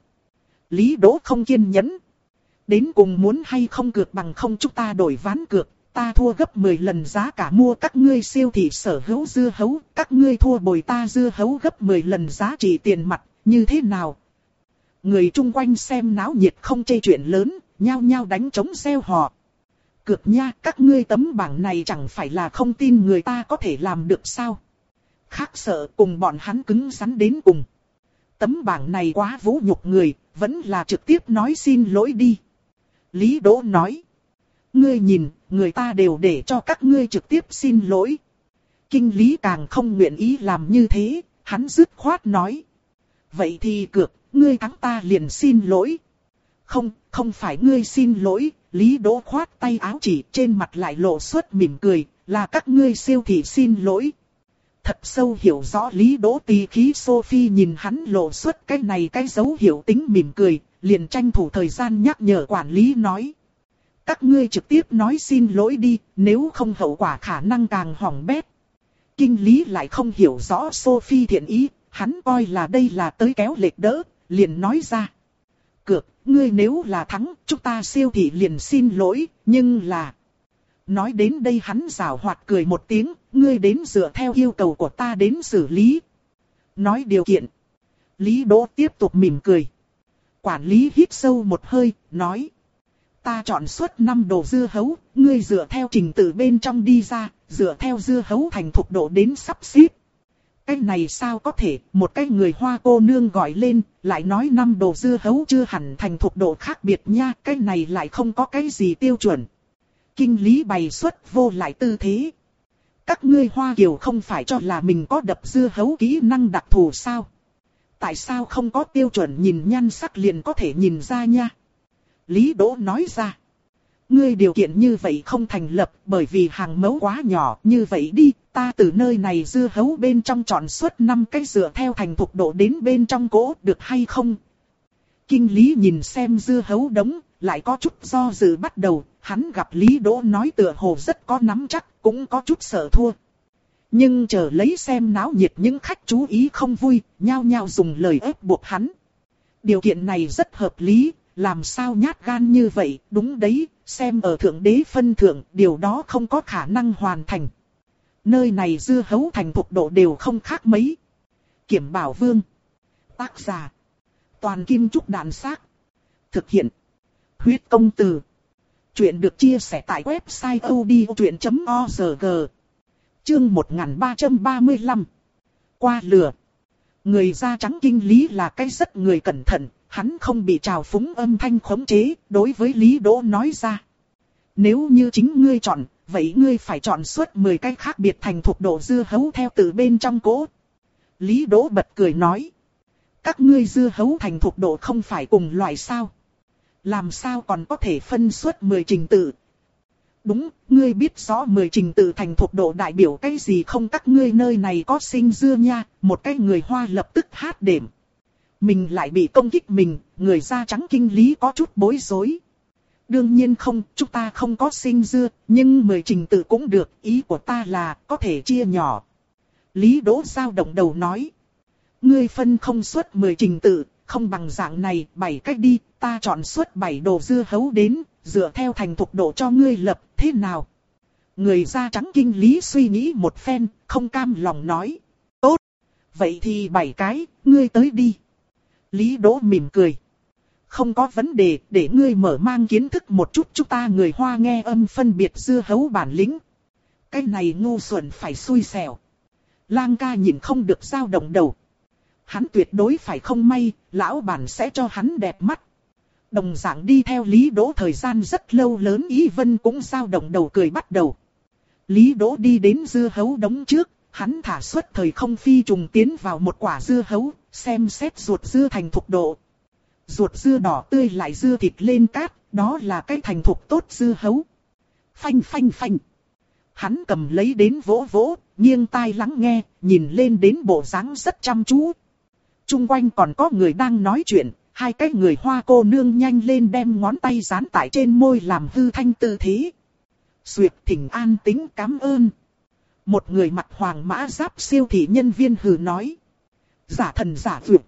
Lý Đỗ không kiên nhẫn. Đến cùng muốn hay không cược bằng không chúng ta đổi ván cược, ta thua gấp mười lần giá cả mua các ngươi siêu thị sở hữu dưa hấu, các ngươi thua bồi ta dưa hấu gấp mười lần giá trị tiền mặt, như thế nào? Người chung quanh xem náo nhiệt không chê chuyện lớn, nhao nhao đánh trống reo hò. Cược nha, các ngươi tấm bảng này chẳng phải là không tin người ta có thể làm được sao? Khác sợ cùng bọn hắn cứng rắn đến cùng. Tấm bảng này quá vũ nhục người, vẫn là trực tiếp nói xin lỗi đi. Lý Đỗ nói. Ngươi nhìn, người ta đều để cho các ngươi trực tiếp xin lỗi. Kinh lý càng không nguyện ý làm như thế, hắn dứt khoát nói. Vậy thì cược, ngươi thắng ta liền xin lỗi. Không, không phải ngươi xin lỗi, Lý Đỗ khoát tay áo chỉ trên mặt lại lộ xuất mỉm cười, là các ngươi siêu thị xin lỗi. Thật sâu hiểu rõ Lý Đỗ tì khí Sophie nhìn hắn lộ xuất cái này cái dấu hiệu tính mỉm cười, liền tranh thủ thời gian nhắc nhở quản lý nói. Các ngươi trực tiếp nói xin lỗi đi, nếu không hậu quả khả năng càng hỏng bét. Kinh lý lại không hiểu rõ Sophie thiện ý, hắn coi là đây là tới kéo lệch đỡ, liền nói ra. Cược, ngươi nếu là thắng, chúng ta siêu thị liền xin lỗi, nhưng là... Nói đến đây hắn giảo hoạt cười một tiếng, ngươi đến dựa theo yêu cầu của ta đến xử lý. Nói điều kiện. Lý Đỗ tiếp tục mỉm cười. Quản lý hít sâu một hơi, nói. Ta chọn suốt năm đồ dưa hấu, ngươi dựa theo trình tự bên trong đi ra, dựa theo dưa hấu thành thục độ đến sắp xếp. Cái này sao có thể, một cái người Hoa cô nương gọi lên, lại nói năm đồ dưa hấu chưa hẳn thành thục độ khác biệt nha, cái này lại không có cái gì tiêu chuẩn. Kinh lý bày xuất vô lại tư thế. Các ngươi Hoa Kiều không phải cho là mình có đập dưa hấu kỹ năng đặc thù sao? Tại sao không có tiêu chuẩn nhìn nhan sắc liền có thể nhìn ra nha? Lý Đỗ nói ra. Ngươi điều kiện như vậy không thành lập bởi vì hàng mẫu quá nhỏ. Như vậy đi, ta từ nơi này dưa hấu bên trong chọn suốt năm cái dựa theo thành thục độ đến bên trong cỗ được hay không? Kinh lý nhìn xem dưa hấu đống, lại có chút do dự bắt đầu. Hắn gặp Lý Đỗ nói tựa hồ rất có nắm chắc, cũng có chút sợ thua. Nhưng chờ lấy xem náo nhiệt những khách chú ý không vui, nhao nhao dùng lời ép buộc hắn. Điều kiện này rất hợp lý, làm sao nhát gan như vậy, đúng đấy, xem ở thượng đế phân thượng, điều đó không có khả năng hoàn thành. Nơi này dưa hấu thành thục độ đều không khác mấy. Kiểm Bảo Vương. Tác giả. Toàn Kim Trúc Đàn Xác. Thực hiện. Huyết Công Từ. Chuyện được chia sẻ tại website odchuyện chấm org. Chương một nghìn ba trăm ba mươi lăm. Qua lừa. Người da trắng kinh lý là cái rất người cẩn thận, hắn không bị trào phúng âm thanh khống chế, đối với Lý Đỗ nói ra. Nếu như chính ngươi chọn, vậy ngươi phải chọn suốt mười cái khác biệt thành thục độ dưa hấu theo từ bên trong cỗ. Lý Đỗ bật cười nói. Các ngươi dưa hấu thành thục độ không phải cùng loại sao? Làm sao còn có thể phân suốt mười trình tự? Đúng, ngươi biết rõ mười trình tự thành thục độ đại biểu cái gì không? Các ngươi nơi này có sinh dưa nha, một cái người Hoa lập tức hát đệm. Mình lại bị công kích mình, người da trắng kinh lý có chút bối rối. Đương nhiên không, chúng ta không có sinh dưa, nhưng mười trình tự cũng được, ý của ta là có thể chia nhỏ. Lý Đỗ dao động đầu nói. Ngươi phân không suốt mười trình tự, không bằng dạng này, bảy cách đi, ta chọn suốt bảy đồ dưa hấu đến, dựa theo thành thục độ cho ngươi lập, thế nào? Người da trắng kinh lý suy nghĩ một phen, không cam lòng nói. Tốt, vậy thì bảy cái, ngươi tới đi. Lý Đỗ mỉm cười. Không có vấn đề, để ngươi mở mang kiến thức một chút chúng ta người Hoa nghe âm phân biệt dưa hấu bản lĩnh. Cái này ngu xuẩn phải xui xẻo. Lang ca nhìn không được dao động đầu. Hắn tuyệt đối phải không may, lão bản sẽ cho hắn đẹp mắt. Đồng dạng đi theo Lý Đỗ thời gian rất lâu lớn Ý Vân cũng dao động đầu cười bắt đầu. Lý Đỗ đi đến dưa hấu đống trước, hắn thả xuất thời không phi trùng tiến vào một quả dưa hấu, xem xét ruột dưa thành thục độ. Ruột dưa đỏ tươi lại dưa thịt lên cát, đó là cái thành thục tốt dưa hấu. Phanh phanh phanh. Hắn cầm lấy đến vỗ vỗ, nghiêng tai lắng nghe, nhìn lên đến bộ dáng rất chăm chú. Trung quanh còn có người đang nói chuyện, hai cái người Hoa cô nương nhanh lên đem ngón tay dán tại trên môi làm hư thanh tư thế. Duyệt thỉnh an tính cảm ơn. Một người mặc hoàng mã giáp siêu thị nhân viên hừ nói. Giả thần giả vượt.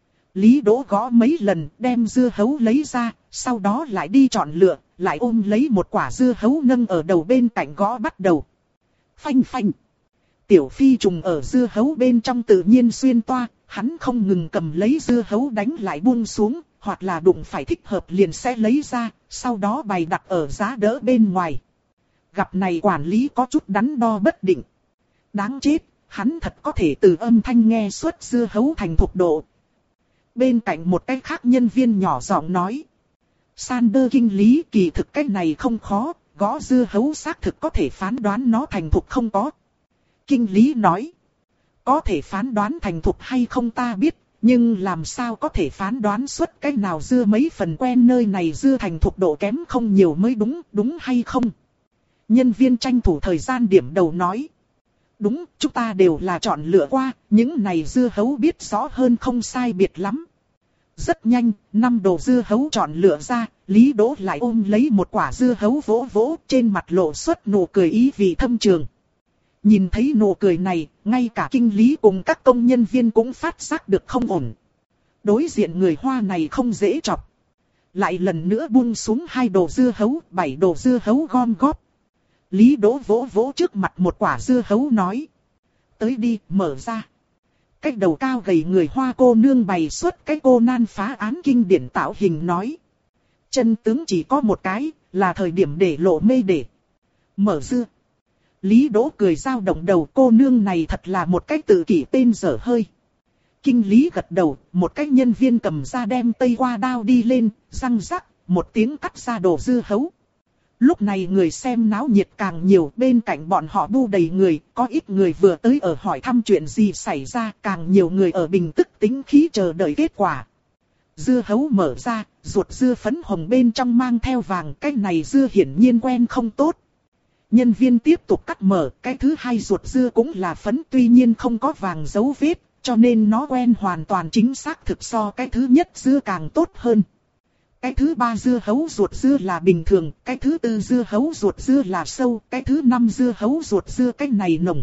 Lý Đỗ gõ mấy lần đem dưa hấu lấy ra, sau đó lại đi chọn lựa, lại ôm lấy một quả dưa hấu nâng ở đầu bên cạnh gõ bắt đầu. Phanh phanh. Tiểu phi trùng ở dưa hấu bên trong tự nhiên xuyên toa, hắn không ngừng cầm lấy dưa hấu đánh lại buông xuống, hoặc là đụng phải thích hợp liền sẽ lấy ra, sau đó bày đặt ở giá đỡ bên ngoài. Gặp này quản lý có chút đắn đo bất định. Đáng chết, hắn thật có thể từ âm thanh nghe xuất dưa hấu thành thục độ. Bên cạnh một cái khác nhân viên nhỏ giọng nói. Sander kinh lý kỳ thực cái này không khó, gõ dưa hấu xác thực có thể phán đoán nó thành thục không có. Kinh lý nói. Có thể phán đoán thành thục hay không ta biết, nhưng làm sao có thể phán đoán xuất cái nào dưa mấy phần quen nơi này dưa thành thục độ kém không nhiều mới đúng, đúng hay không? Nhân viên tranh thủ thời gian điểm đầu nói. Đúng, chúng ta đều là chọn lựa qua, những này dưa hấu biết rõ hơn không sai biệt lắm. Rất nhanh, năm đồ dưa hấu chọn lựa ra, Lý Đỗ lại ôm lấy một quả dưa hấu vỗ vỗ trên mặt lộ xuất nụ cười ý vị thâm trường. Nhìn thấy nụ cười này, ngay cả kinh lý cùng các công nhân viên cũng phát giác được không ổn. Đối diện người Hoa này không dễ chọc. Lại lần nữa buông xuống hai đồ dưa hấu, bảy đồ dưa hấu gom góp. Lý Đỗ vỗ vỗ trước mặt một quả dưa hấu nói. Tới đi, mở ra. Cái đầu cao gầy người Hoa cô nương bày xuất cái cô nan phá án kinh điển tạo hình nói. Chân tướng chỉ có một cái, là thời điểm để lộ mê để. Mở dưa. Lý Đỗ cười dao động đầu cô nương này thật là một cái tự kỷ tên dở hơi. Kinh lý gật đầu, một cái nhân viên cầm ra đem tây qua đao đi lên, răng rắc, một tiếng cắt ra đồ dưa hấu. Lúc này người xem náo nhiệt càng nhiều, bên cạnh bọn họ bu đầy người, có ít người vừa tới ở hỏi thăm chuyện gì xảy ra, càng nhiều người ở bình tức tính khí chờ đợi kết quả. Dưa hấu mở ra, ruột dưa phấn hồng bên trong mang theo vàng, cái này dưa hiển nhiên quen không tốt. Nhân viên tiếp tục cắt mở, cái thứ hai ruột dưa cũng là phấn tuy nhiên không có vàng dấu vết, cho nên nó quen hoàn toàn chính xác thực so cái thứ nhất dưa càng tốt hơn. Cái thứ ba dưa hấu ruột dưa là bình thường, cái thứ tư dưa hấu ruột dưa là sâu, cái thứ năm dưa hấu ruột dưa cái này nồng.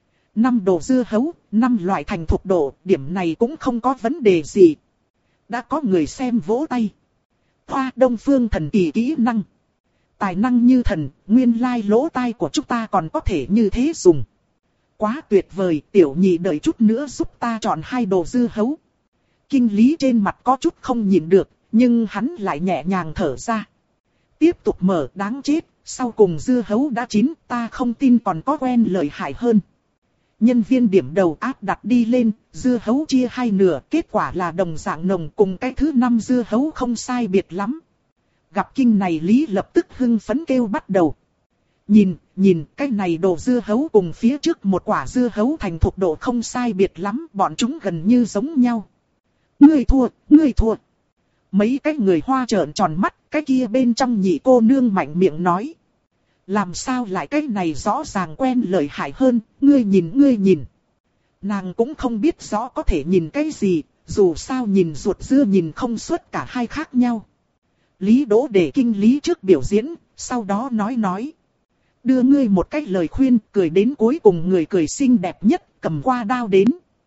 Năm đồ dưa hấu, năm loại thành thục độ, điểm này cũng không có vấn đề gì. Đã có người xem vỗ tay. Hoa Đông Phương thần kỳ kỹ năng. Tài năng như thần, nguyên lai lỗ tai của chúng ta còn có thể như thế dùng. Quá tuyệt vời, tiểu nhị đợi chút nữa giúp ta chọn hai đồ dưa hấu. Kinh lý trên mặt có chút không nhịn được, nhưng hắn lại nhẹ nhàng thở ra. Tiếp tục mở đáng chết, sau cùng dưa hấu đã chín, ta không tin còn có quen lợi hại hơn. Nhân viên điểm đầu áp đặt đi lên, dưa hấu chia hai nửa, kết quả là đồng dạng nồng cùng cái thứ năm dưa hấu không sai biệt lắm. Gặp kinh này Lý lập tức hưng phấn kêu bắt đầu. Nhìn, nhìn, cái này đồ dưa hấu cùng phía trước một quả dưa hấu thành thục độ không sai biệt lắm, bọn chúng gần như giống nhau. Ngươi thua, ngươi thua. Mấy cái người Hoa trợn tròn mắt, cái kia bên trong nhị cô nương mạnh miệng nói. Làm sao lại cái này rõ ràng quen lợi hại hơn, ngươi nhìn ngươi nhìn. Nàng cũng không biết rõ có thể nhìn cái gì, dù sao nhìn ruột dưa nhìn không xuất cả hai khác nhau. Lý Đỗ để kinh lý trước biểu diễn, sau đó nói nói. Đưa ngươi một cách lời khuyên, cười đến cuối cùng người cười xinh đẹp nhất, cầm qua đao đến.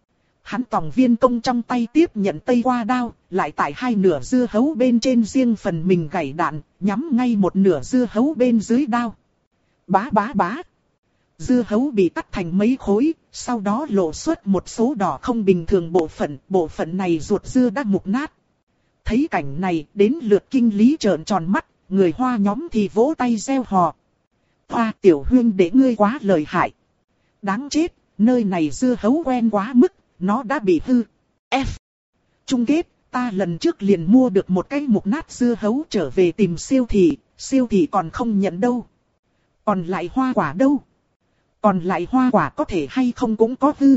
Hắn tòng viên công trong tay tiếp nhận tây qua đao, lại tại hai nửa dưa hấu bên trên riêng phần mình gảy đạn, nhắm ngay một nửa dưa hấu bên dưới đao. Bá bá bá. Dưa hấu bị cắt thành mấy khối, sau đó lộ xuất một số đỏ không bình thường bộ phận, bộ phận này ruột dưa đã mục nát. Thấy cảnh này, đến lượt kinh lý trợn tròn mắt, người Hoa nhóm thì vỗ tay reo hò. Hoa tiểu huynh để ngươi quá lợi hại. Đáng chết, nơi này dưa hấu quen quá mức, nó đã bị hư. F. Chung kết, ta lần trước liền mua được một cái mục nát dưa hấu trở về tìm siêu thị, siêu thị còn không nhận đâu. Còn lại hoa quả đâu? Còn lại hoa quả có thể hay không cũng có hư.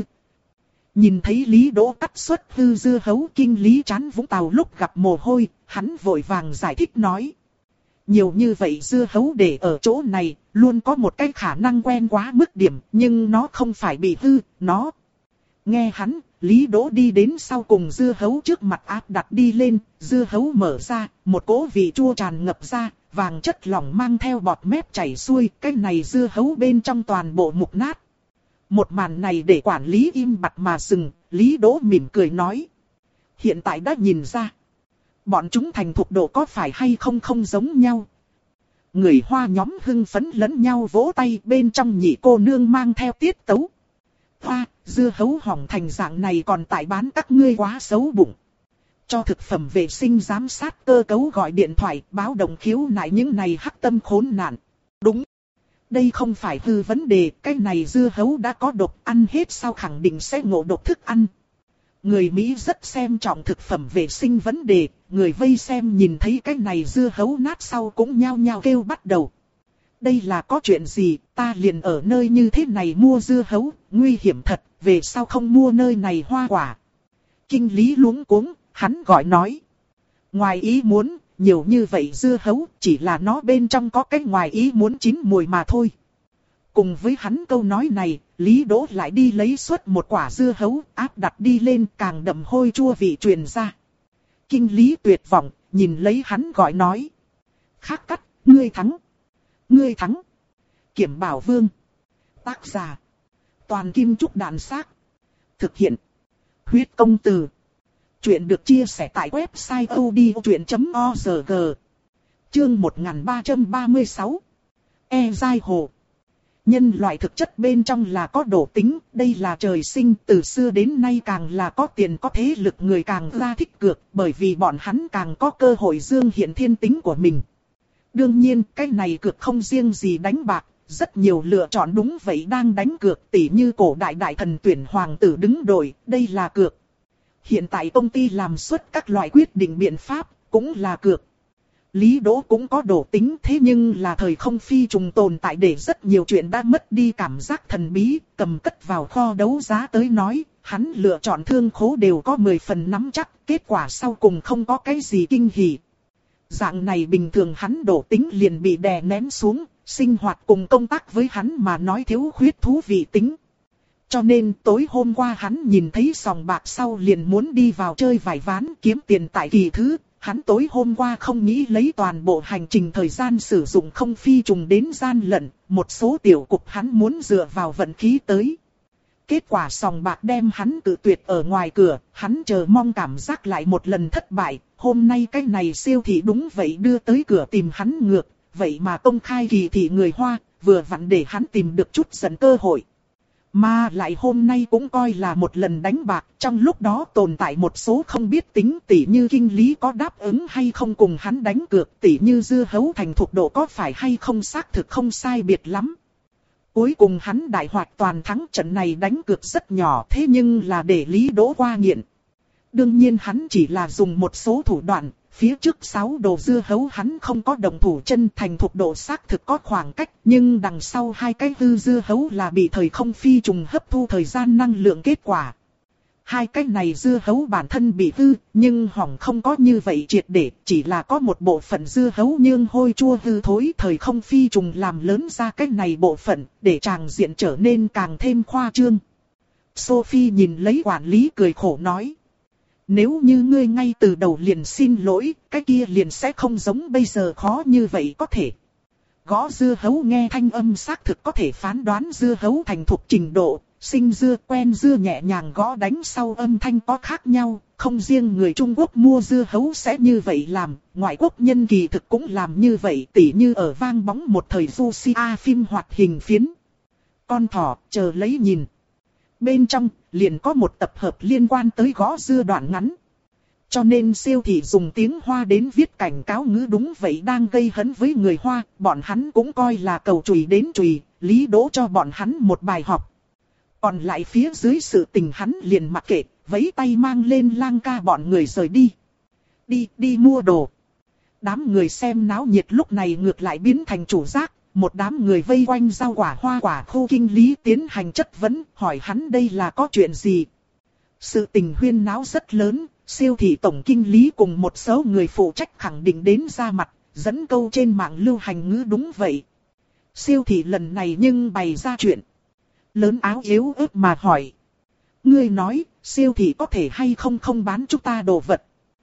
Nhìn thấy Lý Đỗ cắt xuất hư dưa hấu, kinh lý Trán Vũng Tàu lúc gặp mồ hôi, hắn vội vàng giải thích nói. Nhiều như vậy dưa hấu để ở chỗ này, luôn có một cái khả năng quen quá mức điểm, nhưng nó không phải bị hư, nó. Nghe hắn, Lý Đỗ đi đến sau cùng dưa hấu trước mặt áp đặt đi lên, dưa hấu mở ra, một cỗ vị chua tràn ngập ra, vàng chất lỏng mang theo bọt mép chảy xuôi, cái này dưa hấu bên trong toàn bộ mục nát. Một màn này để quản lý im bặt mà dừng, Lý Đỗ mỉm cười nói. Hiện tại đã nhìn ra. Bọn chúng thành thục độ có phải hay không không giống nhau. Người Hoa nhóm hưng phấn lẫn nhau vỗ tay, bên trong nhị cô nương mang theo tiết tấu. Hoa, dưa hấu hỏng thành dạng này còn tại bán các ngươi quá xấu bụng. Cho thực phẩm vệ sinh giám sát cơ cấu gọi điện thoại báo động khiếu nại những này hắc tâm khốn nạn. Đúng. Đây không phải hư vấn đề, cái này dưa hấu đã có độc, ăn hết sau khẳng định sẽ ngộ độc thức ăn. Người Mỹ rất xem trọng thực phẩm vệ sinh vấn đề, người vây xem nhìn thấy cái này dưa hấu nát sau cũng nhao nhao kêu bắt đầu. Đây là có chuyện gì, ta liền ở nơi như thế này mua dưa hấu, nguy hiểm thật, về sau không mua nơi này hoa quả. Kinh lý luống cuống, hắn gọi nói. Ngoài ý muốn, nhiều như vậy dưa hấu, chỉ là nó bên trong có cái ngoài ý muốn chín mùi mà thôi. Cùng với hắn câu nói này, Lý Đỗ lại đi lấy suốt một quả dưa hấu, áp đặt đi lên càng đậm hôi chua vị truyền ra. Kinh lý tuyệt vọng, nhìn lấy hắn gọi nói. Khắc cắt, ngươi thắng. Ngươi thắng. Kiểm Bảo Vương. Tác giả. Toàn Kim Trúc Đàn Xác. Thực hiện. Huyết Công Từ. Chuyện được chia sẻ tại website odchuyện chấm org. Chương một nghìn ba trăm ba mươi sáu. E giai hồ. Nhân loại thực chất bên trong là có độ tính, đây là trời sinh, từ xưa đến nay càng là có tiền có thế lực người càng ra thích cược, bởi vì bọn hắn càng có cơ hội dương hiện thiên tính của mình. Đương nhiên, cái này cược không riêng gì đánh bạc, rất nhiều lựa chọn đúng vậy đang đánh cược, tỉ như cổ đại đại thần tuyển hoàng tử đứng đội, đây là cược. Hiện tại công ty làm xuất các loại quyết định biện pháp, cũng là cược. Lý Đỗ cũng có độ tính, thế nhưng là thời không phi trùng tồn tại để rất nhiều chuyện đã mất đi cảm giác thần bí, cầm cất vào kho đấu giá tới nói, hắn lựa chọn thương khố đều có mười phần nắm chắc, kết quả sau cùng không có cái gì kinh hỉ. Dạng này bình thường hắn độ tính liền bị đè nén xuống, sinh hoạt cùng công tác với hắn mà nói thiếu khuyết thú vị tính. Cho nên tối hôm qua hắn nhìn thấy sòng bạc sau liền muốn đi vào chơi vài ván kiếm tiền tại kỳ thứ. Hắn tối hôm qua không nghĩ lấy toàn bộ hành trình thời gian sử dụng không phi trùng đến gian lận, một số tiểu cục hắn muốn dựa vào vận khí tới. Kết quả sòng bạc đem hắn tự tuyệt ở ngoài cửa, hắn chờ mong cảm giác lại một lần thất bại, hôm nay cái này siêu thị đúng vậy đưa tới cửa tìm hắn ngược, vậy mà công khai kỳ thị người Hoa, vừa vặn để hắn tìm được chút giận cơ hội. Mà lại hôm nay cũng coi là một lần đánh bạc, trong lúc đó tồn tại một số không biết tính, tỉ như kinh lý có đáp ứng hay không cùng hắn đánh cược, tỉ như dưa hấu thành thục độ có phải hay không xác thực không sai biệt lắm. Cuối cùng hắn đại hoạt toàn thắng, trận này đánh cược rất nhỏ thế nhưng là để Lý Đỗ qua nghiện. Đương nhiên hắn chỉ là dùng một số thủ đoạn, phía trước sáu đồ dưa hấu hắn không có động thủ chân, thành thục độ xác thực có khoảng cách, nhưng đằng sau hai cái hư dưa hấu là bị thời không phi trùng hấp thu thời gian năng lượng kết quả. Hai cái này dưa hấu bản thân bị hư, nhưng hỏng không có như vậy triệt để, chỉ là có một bộ phận dưa hấu nhương hôi chua hư thối, thời không phi trùng làm lớn ra cái này bộ phận, để tràng diện trở nên càng thêm khoa trương. Sophie nhìn lấy quản lý cười khổ nói. Nếu như ngươi ngay từ đầu liền xin lỗi, cái kia liền sẽ không giống bây giờ khó như vậy có thể. Gõ dưa hấu nghe thanh âm xác thực có thể phán đoán dưa hấu thành thục trình độ, sinh dưa quen dưa nhẹ nhàng gõ đánh sau âm thanh có khác nhau, không riêng người Trung Quốc mua dưa hấu sẽ như vậy làm, ngoại quốc nhân kỳ thực cũng làm như vậy, tỉ như ở vang bóng một thời Fusia phim hoạt hình phiến. Con thỏ, chờ lấy nhìn. Bên trong, liền có một tập hợp liên quan tới gõ dưa đoạn ngắn. Cho nên siêu thị dùng tiếng Hoa đến viết cảnh cáo ngữ đúng vậy đang gây hấn với người Hoa, bọn hắn cũng coi là cầu chùy đến chùy, Lý Đỗ cho bọn hắn một bài học. Còn lại phía dưới sự tình hắn liền mặc kệ, vẫy tay mang lên Lang ca bọn người rời đi. Đi, đi mua đồ. Đám người xem náo nhiệt lúc này ngược lại biến thành chủ giác, một đám người vây quanh rau quả hoa quả khu kinh lý tiến hành chất vấn, hỏi hắn đây là có chuyện gì. Sự tình huyên náo rất lớn, siêu thị tổng kinh lý cùng một số người phụ trách khẳng định đến ra mặt, dẫn câu trên mạng lưu hành ngữ đúng vậy. Siêu thị lần này nhưng bày ra chuyện lớn áo yếu ớt mà hỏi. Ngươi nói, siêu thị có thể hay không không bán chúng ta đồ vật.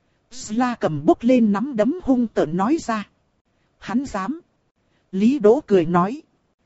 Sla cầm bốc lên nắm đấm hung tợn nói ra. Hắn dám. Lý Đỗ cười nói.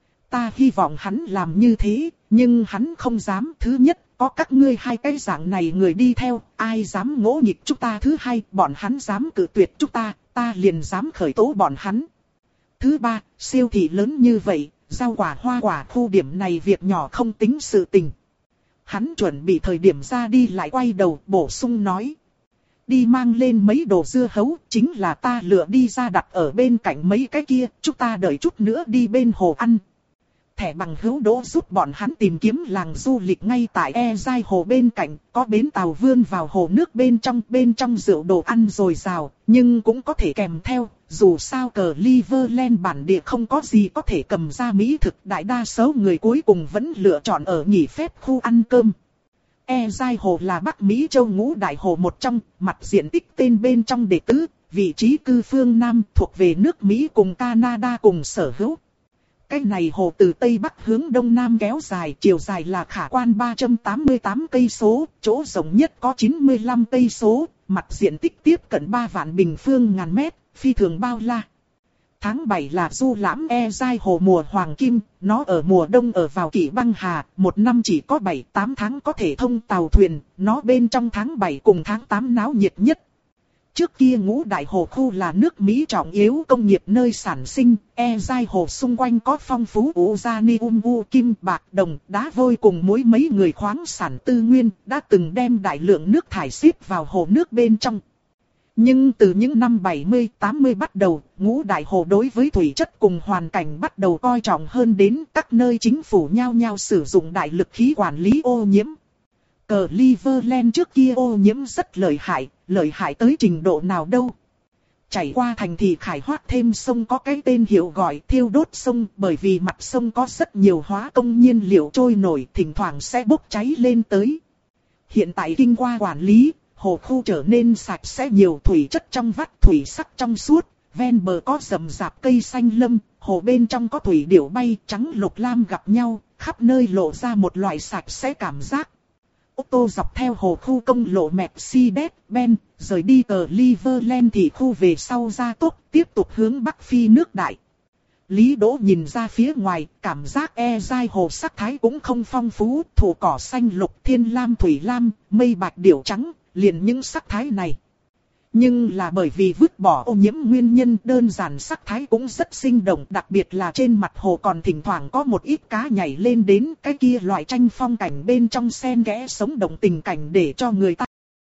Ta hy vọng hắn làm như thế, nhưng hắn không dám. Thứ nhất, có các ngươi hai cái dạng này người đi theo, ai dám ngỗ nghịch chúng ta. Thứ hai, bọn hắn dám cự tuyệt chúng ta, ta liền dám khởi tố bọn hắn. Thứ ba, siêu thị lớn như vậy, rau quả hoa quả khu điểm này việc nhỏ không tính sự tình. Hắn chuẩn bị thời điểm ra đi lại quay đầu bổ sung nói. Đi mang lên mấy đồ dưa hấu, chính là ta lựa đi ra đặt ở bên cạnh mấy cái kia, chúng ta đợi chút nữa đi bên hồ ăn. Thẻ bằng hữu Đỗ giúp bọn hắn tìm kiếm làng du lịch ngay tại E Giai hồ bên cạnh, có bến tàu vươn vào hồ nước bên trong, bên trong rượu đồ ăn dồi dào, nhưng cũng có thể kèm theo, dù sao Cleveland bản địa không có gì có thể cầm ra mỹ thực, đại đa số người cuối cùng vẫn lựa chọn ở nghỉ phép khu ăn cơm. E Giai hồ là Bắc Mỹ châu ngũ đại hồ một trong, mặt diện tích tên bên trong đệ tứ, vị trí cư phương Nam thuộc về nước Mỹ cùng Canada cùng sở hữu. Cái này hồ từ Tây Bắc hướng Đông Nam kéo dài, chiều dài là khả quan ba trăm tám mươi tám cây số, chỗ rộng nhất có chín mươi lăm cây số, mặt diện tích tiếp cận ba vạn bình phương ngàn mét, phi thường bao la. Tháng bảy là du lãm E Giai hồ mùa hoàng kim, nó ở mùa đông ở vào kỷ băng hà, một năm chỉ có bảy tám tháng có thể thông tàu thuyền, nó bên trong tháng bảy cùng tháng tám náo nhiệt nhất. Trước kia ngũ đại hồ khu là nước Mỹ trọng yếu công nghiệp nơi sản sinh, E Giai hồ xung quanh có phong phú uranium, kim, bạc, đồng, đá vôi cùng muối mấy người khoáng sản tư nguyên, đã từng đem đại lượng nước thải xếp vào hồ nước bên trong. Nhưng từ những năm bảy mươi tám mươi bắt đầu, ngũ đại hồ đối với thủy chất cùng hoàn cảnh bắt đầu coi trọng hơn, đến các nơi chính phủ nhao nhao sử dụng đại lực khí quản lý ô nhiễm. Cleveland trước kia ô nhiễm rất lợi hại, lợi hại tới trình độ nào đâu. Chảy qua thành thị khai hoác thêm sông có cái tên hiệu gọi thiêu đốt sông, bởi vì mặt sông có rất nhiều hóa công nhiên liệu trôi nổi, thỉnh thoảng sẽ bốc cháy lên tới. Hiện tại kinh qua quản lý, hồ khu trở nên sạch sẽ, nhiều thủy chất trong vắt, thủy sắc trong suốt, ven bờ có rậm rạp cây xanh lâm, hồ bên trong có thủy điểu bay trắng lục lam gặp nhau, khắp nơi lộ ra một loại sạch sẽ cảm giác. Ô tô dọc theo hồ khu công lộ Mercedes-Benz, rời đi Cleveland thị khu về sau ra tốc, tiếp tục hướng Bắc phi nước đại. Lý Đỗ nhìn ra phía ngoài, cảm giác E Giai hồ sắc thái cũng không phong phú, thổ cỏ xanh lục, thiên lam thủy lam, mây bạch điểu trắng, liền những sắc thái này. Nhưng là bởi vì vứt bỏ ô nhiễm nguyên nhân, đơn giản sắc thái cũng rất sinh động, đặc biệt là trên mặt hồ còn thỉnh thoảng có một ít cá nhảy lên đến, cái kia loại tranh phong cảnh bên trong xen kẽ sống động tình cảnh để cho người ta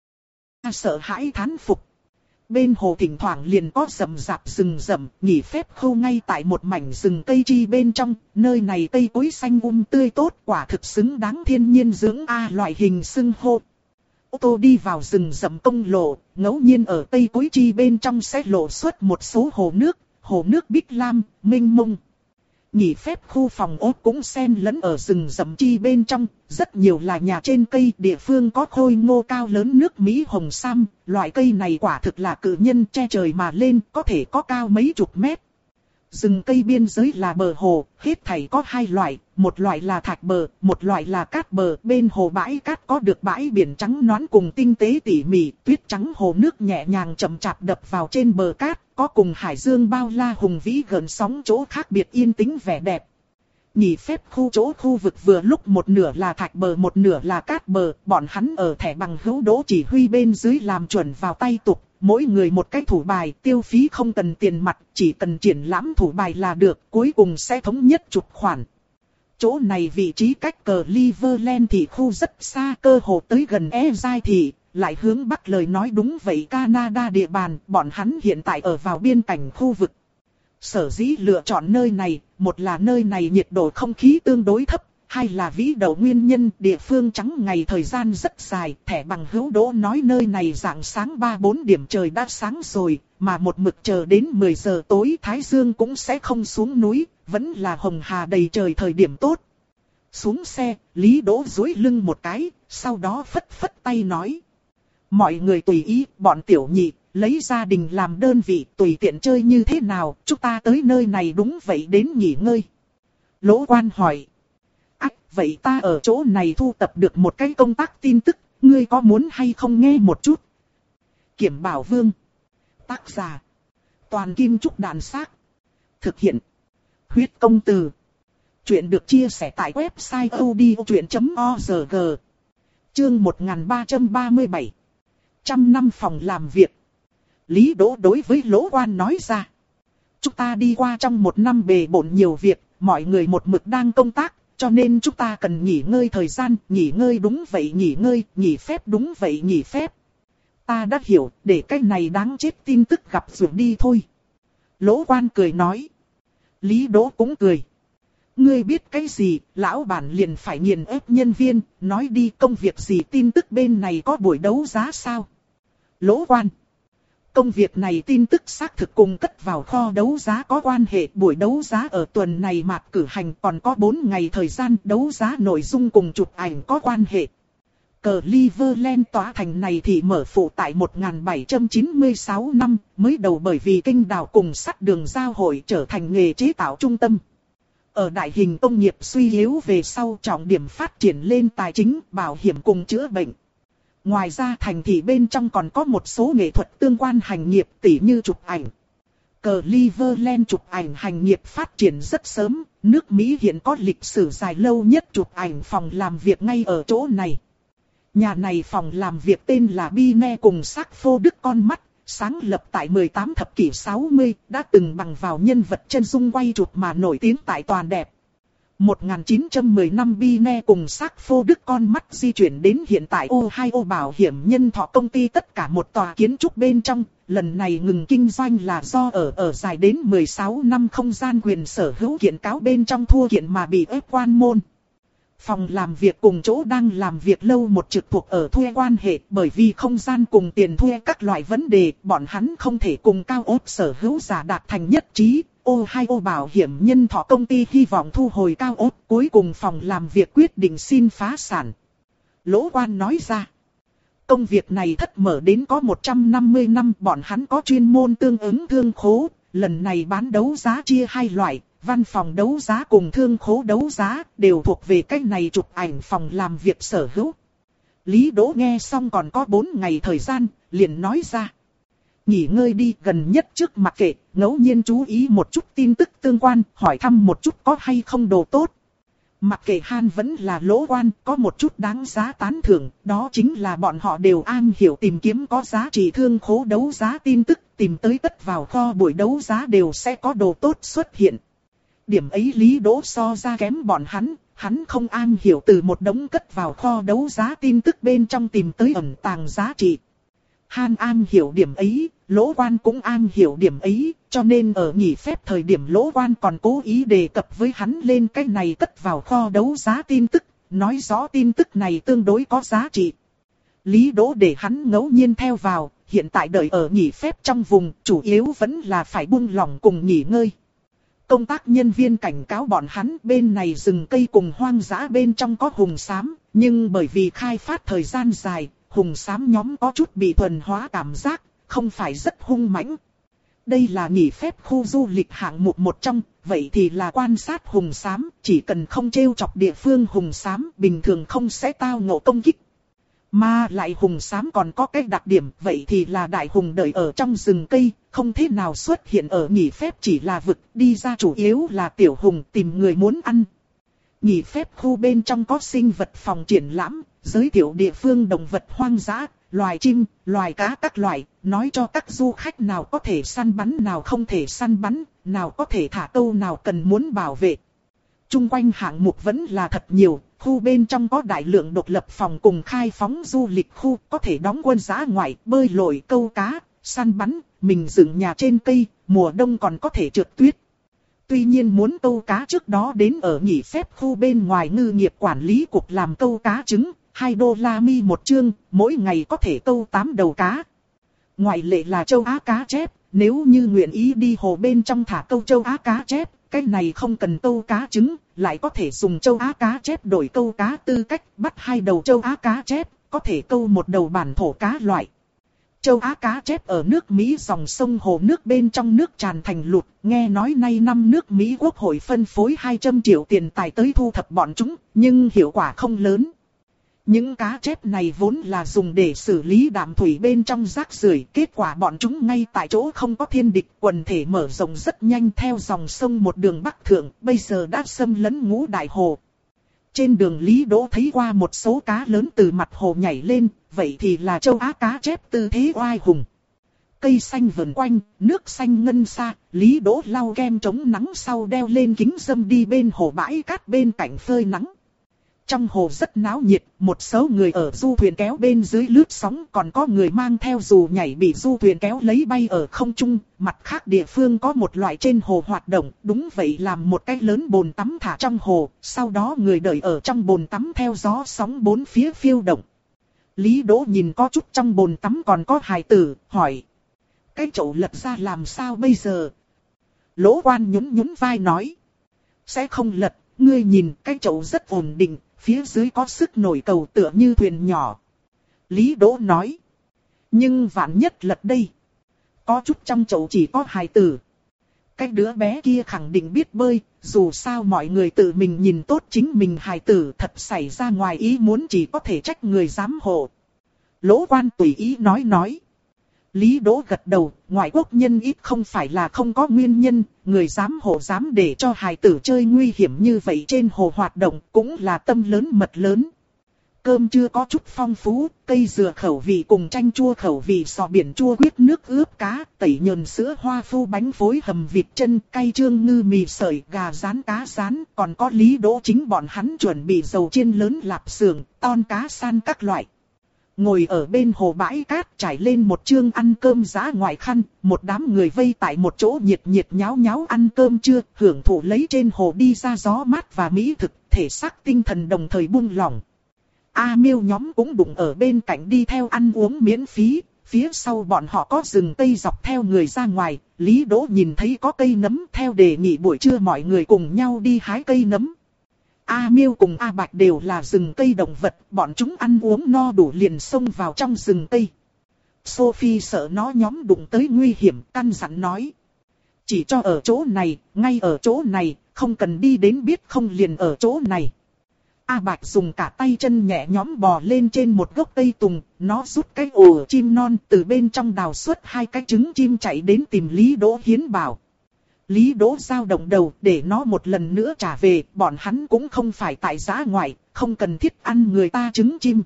sợ hãi thán phục. Bên hồ thỉnh thoảng liền có rậm rạp rừng rậm, nghỉ phép khu ngay tại một mảnh rừng cây chi bên trong, nơi này cây cối xanh um tươi tốt, quả thực xứng đáng thiên nhiên dưỡng A loại hình xưng hô. Ô tô đi vào rừng rậm công lộ, ngẫu nhiên ở cây cối chi bên trong sẽ lộ xuất một số hồ nước, hồ nước bích lam, mênh mông. Nghỉ phép khu phòng ốt cũng xen lẫn ở rừng rậm chi bên trong, rất nhiều là nhà trên cây, địa phương có khôi ngô cao lớn nước Mỹ hồng sam, loại cây này quả thực là cự nhân che trời mà lên, có thể có cao mấy chục mét. Rừng cây biên giới là bờ hồ, hết thảy có hai loại, một loại là thạch bờ, một loại là cát bờ. Bên hồ bãi cát có được bãi biển trắng nõn cùng tinh tế tỉ mỉ, tuyết trắng hồ nước nhẹ nhàng chậm chạp đập vào trên bờ cát, có cùng hải dương bao la hùng vĩ gần sóng chỗ khác biệt yên tĩnh vẻ đẹp. Nghỉ phép khu chỗ khu vực vừa lúc một nửa là thạch bờ một nửa là cát bờ, bọn hắn ở thẻ bằng hữu Đỗ chỉ huy bên dưới làm chuẩn vào tay tục. Mỗi người một cái thủ bài, tiêu phí không cần tiền mặt, chỉ cần triển lãm thủ bài là được, cuối cùng sẽ thống nhất chụp khoản. Chỗ này vị trí cách Cleveland thị khu rất xa, cơ hồ tới gần E Giai thị, lại hướng bắc lời nói đúng vậy Canada địa bàn, bọn hắn hiện tại ở vào biên cảnh khu vực. Sở dĩ lựa chọn nơi này, một là nơi này nhiệt độ không khí tương đối thấp, hai là vĩ độ nguyên nhân địa phương trắng ngày thời gian rất dài. Thẻ bằng hữu Đỗ nói nơi này rạng sáng ba bốn điểm trời đã sáng rồi, mà một mực chờ đến mười giờ tối Thái Dương cũng sẽ không xuống núi, vẫn là hồng hà đầy trời thời điểm tốt. Xuống xe, Lý Đỗ duỗi lưng một cái, sau đó phất phất tay nói. Mọi người tùy ý, bọn tiểu nhị, lấy gia đình làm đơn vị, tùy tiện chơi như thế nào, chúng ta tới nơi này đúng vậy đến nghỉ ngơi. Lỗ Quan hỏi. Ách, vậy ta ở chỗ này thu tập được một cái công tác tin tức, ngươi có muốn hay không nghe một chút? Kiểm Bảo Vương. Tác giả. Toàn Kim Trúc Đàn Xác. Thực hiện. Huyết Công Từ. Chuyện được chia sẻ tại website odchuyện chấm org. Chương một nghìn ba trăm ba mươi bảy. Trăm năm phòng làm việc. Lý Đỗ đối với Lỗ Quan nói ra. Chúng ta đi qua trong một năm bề bộn nhiều việc, mọi người một mực đang công tác, cho nên chúng ta cần nghỉ ngơi thời gian, nghỉ ngơi đúng vậy nghỉ ngơi, nghỉ phép đúng vậy nghỉ phép. Ta đã hiểu, để cái này đáng chết tin tức gặp rồi đi thôi. Lỗ Quan cười nói. Lý Đỗ cũng cười. Ngươi biết cái gì, lão bản liền phải nghiền ép nhân viên, nói đi công việc gì tin tức bên này có buổi đấu giá sao? Lỗ Quan. Công việc này tin tức xác thực cùng cất vào kho đấu giá có quan hệ, buổi đấu giá ở tuần này mạt cử hành còn có bốn ngày thời gian, đấu giá nội dung cùng chụp ảnh có quan hệ. Cleveland tòa thành này thì mở phụ tại một nghìn bảy trăm chín mươi sáu năm, mới đầu bởi vì kinh đào cùng sắt đường giao hội trở thành nghề chế tạo trung tâm. Ở đại hình công nghiệp suy yếu về sau trọng điểm phát triển lên tài chính, bảo hiểm cùng chữa bệnh. Ngoài ra thành thị bên trong còn có một số nghệ thuật tương quan hành nghiệp tỉ như chụp ảnh. Cleveland chụp ảnh hành nghiệp phát triển rất sớm, nước Mỹ hiện có lịch sử dài lâu nhất chụp ảnh phòng làm việc ngay ở chỗ này. Nhà này phòng làm việc tên là Bine cùng Sackfo Đức con mắt, sáng lập tại mười tám thập kỷ sáu mươi, đã từng bằng vào nhân vật chân dung quay chụp mà nổi tiếng tại toàn đẹp. một nghìn chín trăm mười năm Bine cùng Sackfo Đức con mắt di chuyển đến hiện tại Ohio bảo hiểm nhân thọ công ty tất cả một tòa kiến trúc bên trong, lần này ngừng kinh doanh là do ở ở dài đến mười sáu năm không gian quyền sở hữu kiện cáo bên trong thua kiện mà bị ép quan môn. Phòng làm việc cùng chỗ đang làm việc lâu một trực thuộc ở thuê quan hệ, bởi vì không gian cùng tiền thuê các loại vấn đề, bọn hắn không thể cùng cao ốc sở hữu giả đạt thành nhất trí. Ohio bảo hiểm nhân thọ công ty hy vọng thu hồi cao ốc, cuối cùng phòng làm việc quyết định xin phá sản. Lỗ Quan nói ra, công việc này thất mở đến có một trăm năm mươi năm, bọn hắn có chuyên môn tương ứng thương khố, lần này bán đấu giá chia hai loại. Văn phòng đấu giá cùng thương khố đấu giá đều thuộc về cách này chụp ảnh phòng làm việc sở hữu. Lý Đỗ nghe xong còn có bốn ngày thời gian, liền nói ra. Nghỉ ngơi đi, gần nhất trước mặc kệ, ngẫu nhiên chú ý một chút tin tức tương quan, hỏi thăm một chút có hay không đồ tốt. Mặc kệ Han vẫn là Lỗ Quan, có một chút đáng giá tán thưởng, đó chính là bọn họ đều am hiểu tìm kiếm có giá trị thương khố đấu giá tin tức, tìm tới tất vào kho buổi đấu giá đều sẽ có đồ tốt xuất hiện. Điểm ấy Lý Đỗ so ra kém bọn hắn, hắn không am hiểu từ một đống cất vào kho đấu giá tin tức bên trong tìm tới ẩn tàng giá trị. Han am hiểu điểm ấy, Lỗ Quan cũng am hiểu điểm ấy, cho nên ở nghỉ phép thời điểm Lỗ Quan còn cố ý đề cập với hắn lên cái này cất vào kho đấu giá tin tức, nói rõ tin tức này tương đối có giá trị. Lý Đỗ để hắn ngẫu nhiên theo vào, hiện tại đợi ở nghỉ phép trong vùng, chủ yếu vẫn là phải buông lỏng cùng nghỉ ngơi. Công tác nhân viên cảnh cáo bọn hắn bên này rừng cây cùng hoang dã bên trong có hùng xám, nhưng bởi vì khai phát thời gian dài, hùng xám nhóm có chút bị thuần hóa cảm giác, không phải rất hung mãnh. Đây là nghỉ phép khu du lịch hạng mục một trong, vậy thì là quan sát hùng xám, chỉ cần không trêu chọc địa phương hùng xám bình thường không sẽ tao ngộ công kích. Mà lại hùng xám còn có cái đặc điểm, vậy thì là đại hùng đợi ở trong rừng cây, không thế nào xuất hiện ở nghỉ phép chỉ là vực, đi ra chủ yếu là tiểu hùng tìm người muốn ăn. Nghỉ phép khu bên trong có sinh vật phòng triển lãm, giới thiệu địa phương động vật hoang dã, loài chim, loài cá các loại, nói cho các du khách nào có thể săn bắn nào không thể săn bắn, nào có thể thả câu nào cần muốn bảo vệ. Trung quanh hạng mục vẫn là thật nhiều, khu bên trong có đại lượng độc lập phòng cùng khai phóng du lịch khu, có thể đóng quân dã ngoại, bơi lội, câu cá, săn bắn, mình dựng nhà trên cây, mùa đông còn có thể trượt tuyết. Tuy nhiên muốn câu cá trước đó đến ở nghỉ phép khu bên ngoài ngư nghiệp quản lý cục làm câu cá trứng, hai đô la mi một chương, mỗi ngày có thể câu tám đầu cá. Ngoại lệ là châu Á cá chép, nếu như nguyện ý đi hồ bên trong thả câu châu Á cá chép, cái này không cần câu cá trứng, lại có thể dùng châu Á cá chép đổi câu cá tư cách, bắt hai đầu châu Á cá chép, có thể câu một đầu bản thổ cá loại. Châu Á cá chép ở nước Mỹ dòng sông hồ nước bên trong nước tràn thành lụt, nghe nói nay năm nước Mỹ Quốc hội phân phối hai trăm triệu tiền tài tới thu thập bọn chúng, nhưng hiệu quả không lớn. Những cá chép này vốn là dùng để xử lý đạm thủy bên trong rác rưởi, kết quả bọn chúng ngay tại chỗ không có thiên địch, quần thể mở rộng rất nhanh theo dòng sông một đường bắc thượng, bây giờ đã xâm lấn Ngũ Đại Hồ. Trên đường Lý Đỗ thấy qua một số cá lớn từ mặt hồ nhảy lên, vậy thì là châu Á cá chép tư thế oai hùng. Cây xanh vần quanh, nước xanh ngân xa, Lý Đỗ lau kem chống nắng sau đeo lên kính râm đi bên hồ bãi cát bên cạnh phơi nắng. Trong hồ rất náo nhiệt, một số người ở du thuyền kéo bên dưới lướt sóng, còn có người mang theo dù nhảy bị du thuyền kéo lấy bay ở không trung. Mặt khác địa phương có một loại trên hồ hoạt động, đúng vậy làm một cái lớn bồn tắm thả trong hồ, sau đó người đợi ở trong bồn tắm theo gió sóng bốn phía phiêu động. Lý Đỗ nhìn có chút trong bồn tắm còn có hài tử, hỏi: cái chậu lật ra làm sao bây giờ? Lỗ Quan nhún nhún vai nói: sẽ không lật, ngươi nhìn cái chậu rất ổn định, phía dưới có sức nổi cầu tựa như thuyền nhỏ. Lý Đỗ nói: nhưng vạn nhất lật đây. Có chút trong chậu chỉ có hài tử. Cái đứa bé kia khẳng định biết bơi, dù sao mọi người tự mình nhìn tốt chính mình hài tử, thật xảy ra ngoài ý muốn chỉ có thể trách người giám hộ. Lỗ Quan tùy ý nói nói. Lý Đỗ gật đầu, ngoại quốc nhân ít không phải là không có nguyên nhân, người giám hộ dám để cho hài tử chơi nguy hiểm như vậy trên hồ hoạt động cũng là tâm lớn mật lớn. Cơm trưa có chút phong phú, cây dừa khẩu vị cùng chanh chua khẩu vị sò biển chua quyết nước ướp cá, tẩy nhờn sữa hoa phu bánh phối hầm vịt chân, cay trương ngư mì sợi, gà rán cá rán, còn có Lý Đỗ chính bọn hắn chuẩn bị dầu chiên lớn lạp xưởng, ton cá san các loại. Ngồi ở bên hồ bãi cát trải lên một chương ăn cơm dã ngoại khăn, một đám người vây tại một chỗ nhiệt nhiệt nháo nháo ăn cơm trưa, hưởng thụ lấy trên hồ đi ra gió mát và mỹ thực, thể xác tinh thần đồng thời buông lỏng. A Miêu nhóm cũng đụng ở bên cạnh đi theo ăn uống miễn phí, phía sau bọn họ có rừng cây dọc theo người ra ngoài, Lý Đỗ nhìn thấy có cây nấm theo đề nghị buổi trưa mọi người cùng nhau đi hái cây nấm. A Miêu cùng A Bạch đều là rừng cây động vật, bọn chúng ăn uống no đủ liền xông vào trong rừng cây. Sophie sợ nó nhóm đụng tới nguy hiểm, căn dặn nói: chỉ cho ở chỗ này, ngay ở chỗ này, không cần đi đến biết không liền ở chỗ này. A Bạch dùng cả tay chân nhẹ nhõm bò lên trên một gốc cây tùng, nó rút cái ổ chim non từ bên trong đào xuất hai cái trứng chim chạy đến tìm Lý Đỗ hiến bảo. Lý Đỗ dao động đầu để nó một lần nữa trả về, bọn hắn cũng không phải tại giã ngoại, không cần thiết ăn người ta trứng chim.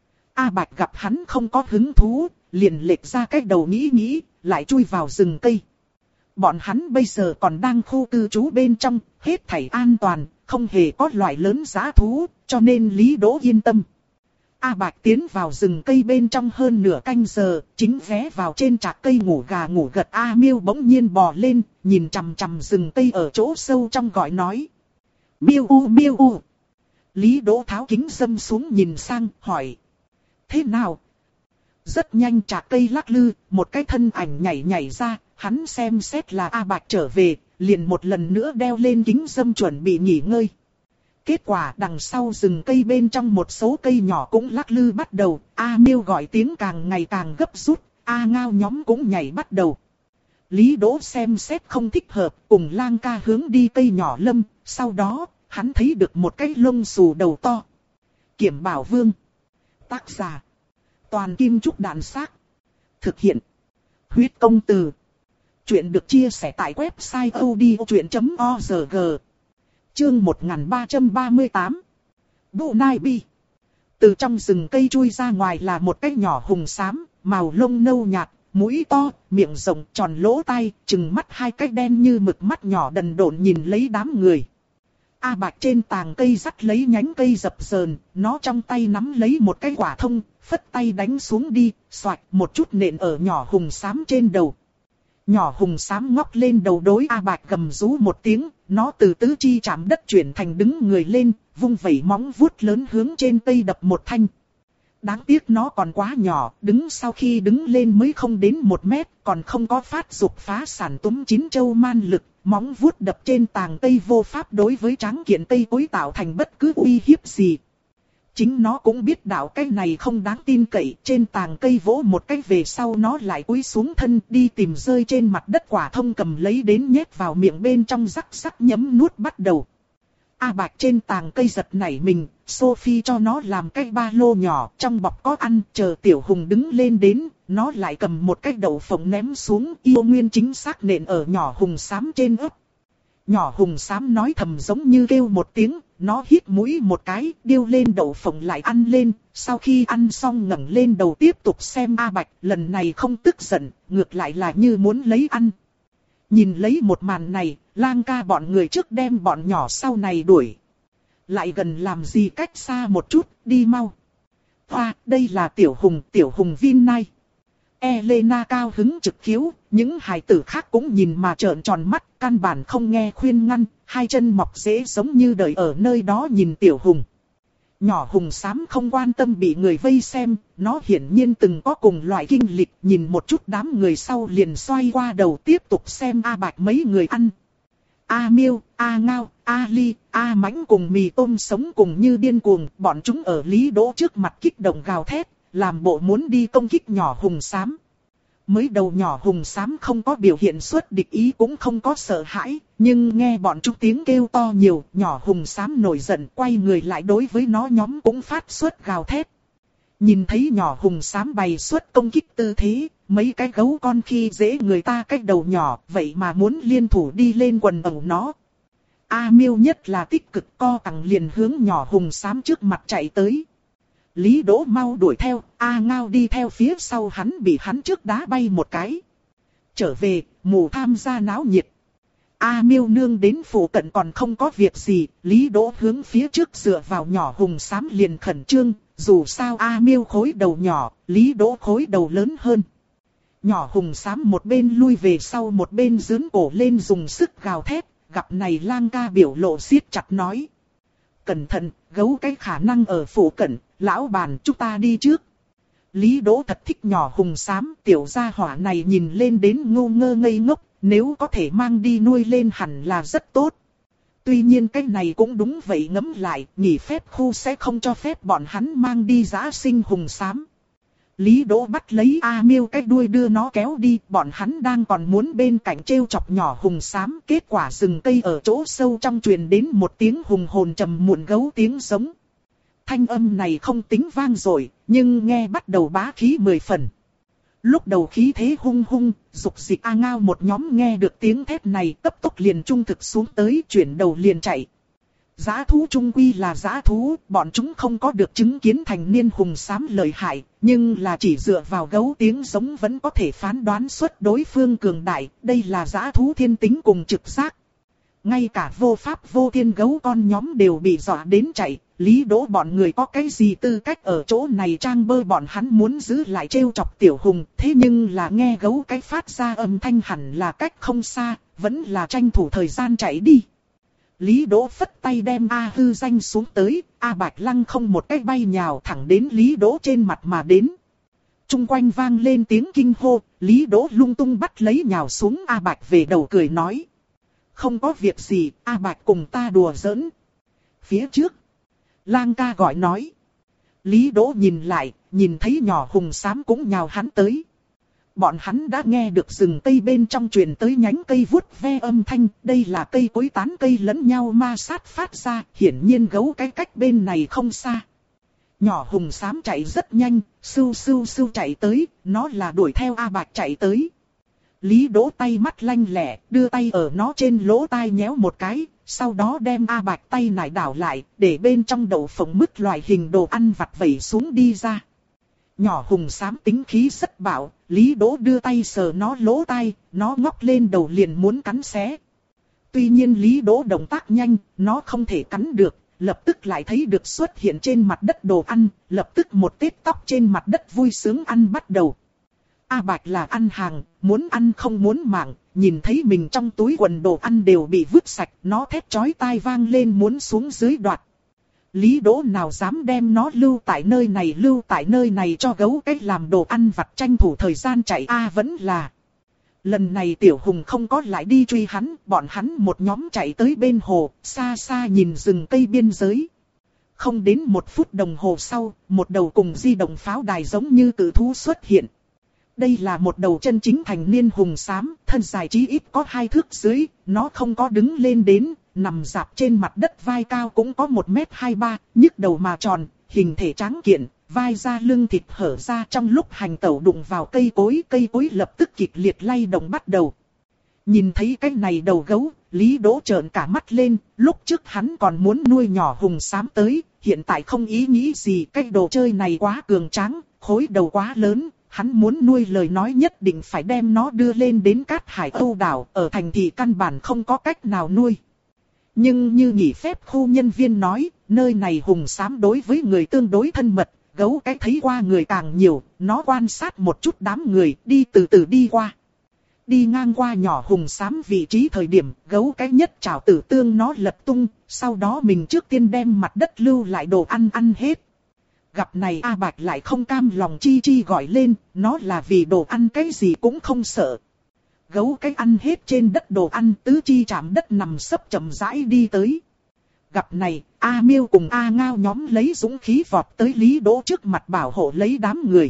A Bạch gặp hắn không có hứng thú, liền lệch ra cái đầu nghĩ nghĩ, lại chui vào rừng cây. Bọn hắn bây giờ còn đang khu cư trú bên trong, hết thảy an toàn, không hề có loại lớn dã thú, cho nên Lý Đỗ yên tâm. A Bạch tiến vào rừng cây bên trong hơn nửa canh giờ, chính ghé vào trên trạc cây ngủ gà ngủ gật. A Miêu bỗng nhiên bò lên, nhìn chằm chằm rừng cây ở chỗ sâu trong gọi nói: Miêu u miêu u. Lý Đỗ tháo kính râm xuống nhìn sang, hỏi: thế nào? Rất nhanh trạc cây lắc lư, một cái thân ảnh nhảy nhảy ra, hắn xem xét là A Bạch trở về, liền một lần nữa đeo lên kính râm chuẩn bị nghỉ ngơi. Kết quả đằng sau rừng cây bên trong một số cây nhỏ cũng lắc lư bắt đầu, A Miêu gọi tiếng càng ngày càng gấp rút, A Ngao nhóm cũng nhảy bắt đầu. Lý Đỗ xem xét không thích hợp, cùng Lang Ca hướng đi cây nhỏ lâm, sau đó, hắn thấy được một cái lông xù đầu to. Kiểm Bảo Vương. Tác giả: Toàn Kim Trúc Đàn Xác. Thực hiện: Huyết Công Từ. Chuyện được chia sẻ tại website odchuyện chấm org. Chương một nghìn ba trăm ba mươi tám. Bù Nai Bi. Từ trong rừng cây chui ra ngoài là một cái nhỏ hùng xám, màu lông nâu nhạt, mũi to, miệng rộng, tròn lỗ tai, trừng mắt hai cái đen như mực mắt nhỏ đần độn nhìn lấy đám người. A Bạch trên tàng cây dắt lấy nhánh cây dập dờn, nó trong tay nắm lấy một cái quả thông, phất tay đánh xuống đi, xoạch một chút nện ở nhỏ hùng xám trên đầu. Nhỏ hùng xám ngóc lên đầu đối A Bạch gầm rú một tiếng, nó từ tứ chi chạm đất chuyển thành đứng người lên, vung vẩy móng vuốt lớn hướng trên cây đập một thanh. Đáng tiếc nó còn quá nhỏ, đứng sau khi đứng lên mới không đến một mét, còn không có phát dục phá sản túm chín châu man lực, móng vuốt đập trên tàng cây vô pháp đối với tráng kiện cây cối tạo thành bất cứ uy hiếp gì. Chính nó cũng biết đạo cái này không đáng tin cậy, trên tàng cây vỗ một cái về sau nó lại cúi xuống thân đi tìm rơi trên mặt đất quả thông cầm lấy đến nhét vào miệng bên trong rắc rắc nhấm nuốt bắt đầu. A Bạch trên tàng cây giật nảy mình, Sophie cho nó làm cái ba lô nhỏ, trong bọc có ăn, chờ Tiểu Hùng đứng lên đến, nó lại cầm một cái đậu phộng ném xuống, yêu nguyên chính xác nện ở nhỏ hùng xám trên ấp. Nhỏ hùng xám nói thầm giống như kêu một tiếng, nó hít mũi một cái, điêu lên đậu phộng lại ăn lên, sau khi ăn xong ngẩng lên đầu tiếp tục xem A Bạch, lần này không tức giận, ngược lại là như muốn lấy ăn. Nhìn lấy một màn này, Lang ca bọn người trước đem bọn nhỏ sau này đuổi. Lại gần làm gì cách xa một chút, đi mau. Hoa, đây là Tiểu Hùng, Tiểu Hùng Vinay. Elena cao hứng trực khiếu, những hài tử khác cũng nhìn mà trợn tròn mắt, căn bản không nghe khuyên ngăn, hai chân mọc rễ giống như đợi ở nơi đó nhìn Tiểu Hùng. Nhỏ hùng xám không quan tâm bị người vây xem, nó hiển nhiên từng có cùng loại kinh lịch, nhìn một chút đám người sau liền xoay qua đầu tiếp tục xem A Bạch mấy người ăn. A Miêu, A Ngao, A Ly, A Mãnh cùng mì tôm sống cùng như điên cuồng, bọn chúng ở Lý Đỗ trước mặt kích động gào thét, làm bộ muốn đi công kích nhỏ hùng xám. Mới đầu nhỏ hùng xám không có biểu hiện xuất địch ý cũng không có sợ hãi, nhưng nghe bọn chúng tiếng kêu to nhiều, nhỏ hùng xám nổi giận quay người lại đối với nó nhóm cũng phát xuất gào thét. Nhìn thấy nhỏ hùng xám bày xuất công kích tư thế, mấy cái gấu con khi dễ người ta cái đầu nhỏ, vậy mà muốn liên thủ đi lên quần ẩu nó. A Miêu nhất là tích cực co cẳng liền hướng nhỏ hùng xám trước mặt chạy tới. Lý Đỗ mau đuổi theo, A Ngao đi theo phía sau hắn bị hắn trước đá bay một cái. Trở về, mù tham gia náo nhiệt. A Miêu nương đến phủ cận còn không có việc gì, Lý Đỗ hướng phía trước dựa vào nhỏ hùng xám liền khẩn trương, dù sao A Miêu khối đầu nhỏ, Lý Đỗ khối đầu lớn hơn. Nhỏ hùng xám một bên lui về sau một bên giương cổ lên dùng sức gào thét, gặp này Lang ca biểu lộ siết chặt nói. Cẩn thận, gấu cái khả năng ở phủ cận, lão bàn chúng ta đi trước. Lý Đỗ thật thích nhỏ hùng xám, tiểu gia hỏa này nhìn lên đến ngu ngơ ngây ngốc, nếu có thể mang đi nuôi lên hẳn là rất tốt. Tuy nhiên cái này cũng đúng vậy, ngẫm lại, nghỉ phép khu sẽ không cho phép bọn hắn mang đi giã sinh hùng xám. Lý Đỗ bắt lấy A Miêu cái đuôi đưa nó kéo đi, bọn hắn đang còn muốn bên cạnh trêu chọc nhỏ hùng xám, kết quả rừng cây ở chỗ sâu trong truyền đến một tiếng hùng hồn trầm muộn gấu tiếng giống. Thanh âm này không tính vang dội, nhưng nghe bắt đầu bá khí mười phần. Lúc đầu khí thế hung hung, dục dịch A Ngao một nhóm nghe được tiếng thét này cấp tốc liền trung thực xuống tới, chuyển đầu liền chạy. Dã thú trung quy là dã thú, bọn chúng không có được chứng kiến thành niên hùng xám lợi hại, nhưng là chỉ dựa vào gấu tiếng giống vẫn có thể phán đoán xuất đối phương cường đại, đây là dã thú thiên tính cùng trực giác. Ngay cả vô pháp vô thiên gấu con nhóm đều bị dọa đến chạy, Lý Đỗ bọn người có cái gì tư cách ở chỗ này trang bơ, bọn hắn muốn giữ lại trêu chọc Tiểu Hùng, thế nhưng là nghe gấu cái phát ra âm thanh hẳn là cách không xa, vẫn là tranh thủ thời gian chạy đi. Lý Đỗ phất tay đem A Hư danh xuống tới, A Bạch lăng không một cái bay nhào thẳng đến Lý Đỗ trên mặt mà đến. Trung quanh vang lên tiếng kinh hô, Lý Đỗ lung tung bắt lấy nhào xuống A Bạch về đầu cười nói. Không có việc gì, A Bạch cùng ta đùa giỡn. Phía trước, Lang ca gọi nói. Lý Đỗ nhìn lại, nhìn thấy nhỏ hùng xám cũng nhào hắn tới. Bọn hắn đã nghe được rừng cây bên trong truyền tới nhánh cây vuốt ve âm thanh, đây là cây cối tán cây lẫn nhau ma sát phát ra, hiển nhiên gấu cái cách bên này không xa. Nhỏ hùng xám chạy rất nhanh, sưu sưu sưu chạy tới, nó là đuổi theo A Bạch chạy tới. Lý Đỗ tay mắt lanh lẹ, đưa tay ở nó trên lỗ tai nhéo một cái, sau đó đem A Bạch tay nải đảo lại, để bên trong đậu phộng mứt loại hình đồ ăn vặt vẩy xuống đi ra. Nhỏ hùng xám tính khí rất bạo, Lý Đỗ đưa tay sờ nó lỗ tai, nó ngóc lên đầu liền muốn cắn xé. Tuy nhiên Lý Đỗ động tác nhanh, nó không thể cắn được, lập tức lại thấy được xuất hiện trên mặt đất đồ ăn, lập tức một tết tóc trên mặt đất vui sướng ăn bắt đầu. A Bạch là ăn hàng, muốn ăn không muốn mạng, nhìn thấy mình trong túi quần đồ ăn đều bị vứt sạch, nó thét chói tai vang lên muốn xuống dưới đoạt. Lý Đỗ nào dám đem nó lưu tại nơi này lưu tại nơi này cho gấu cái làm đồ ăn vặt tranh thủ thời gian chạy a vẫn là. Lần này Tiểu Hùng không có lại đi truy hắn, bọn hắn một nhóm chạy tới bên hồ, xa xa nhìn rừng cây biên giới. Không đến một phút đồng hồ sau, một đầu cùng di động pháo đài giống như cự thú xuất hiện. Đây là một đầu chân chính thành niên hùng xám, thân dài chí ít có hai thước dưới, nó không có đứng lên đến, nằm dạp trên mặt đất vai cao cũng có một mét hai ba, nhức đầu mà tròn, hình thể tráng kiện, vai da lưng thịt hở ra trong lúc hành tẩu đụng vào cây cối, cây cối lập tức kịch liệt lay động bắt đầu. Nhìn thấy cái này đầu gấu, Lý Đỗ trợn cả mắt lên, lúc trước hắn còn muốn nuôi nhỏ hùng xám tới, hiện tại không ý nghĩ gì, cái đồ chơi này quá cường tráng, khối đầu quá lớn. Hắn muốn nuôi lời nói nhất định phải đem nó đưa lên đến Cát Hải Âu đảo, ở thành thị căn bản không có cách nào nuôi. Nhưng như nghỉ phép khu nhân viên nói, nơi này hùng xám đối với người tương đối thân mật, gấu cái thấy qua người càng nhiều, nó quan sát một chút đám người, đi từ từ đi qua. Đi ngang qua nhỏ hùng xám vị trí thời điểm, gấu cái nhất chảo tử tương nó lật tung, sau đó mình trước tiên đem mặt đất lưu lại đồ ăn ăn hết. Gặp này A Bạch lại không cam lòng chi chi gọi lên, nó là vì đồ ăn cái gì cũng không sợ. Gấu cái ăn hết trên đất đồ ăn, tứ chi chạm đất nằm sấp chậm rãi đi tới. Gặp này, A Miêu cùng A Ngao nhóm lấy dũng khí vọt tới Lý Đỗ trước mặt bảo hộ lấy đám người.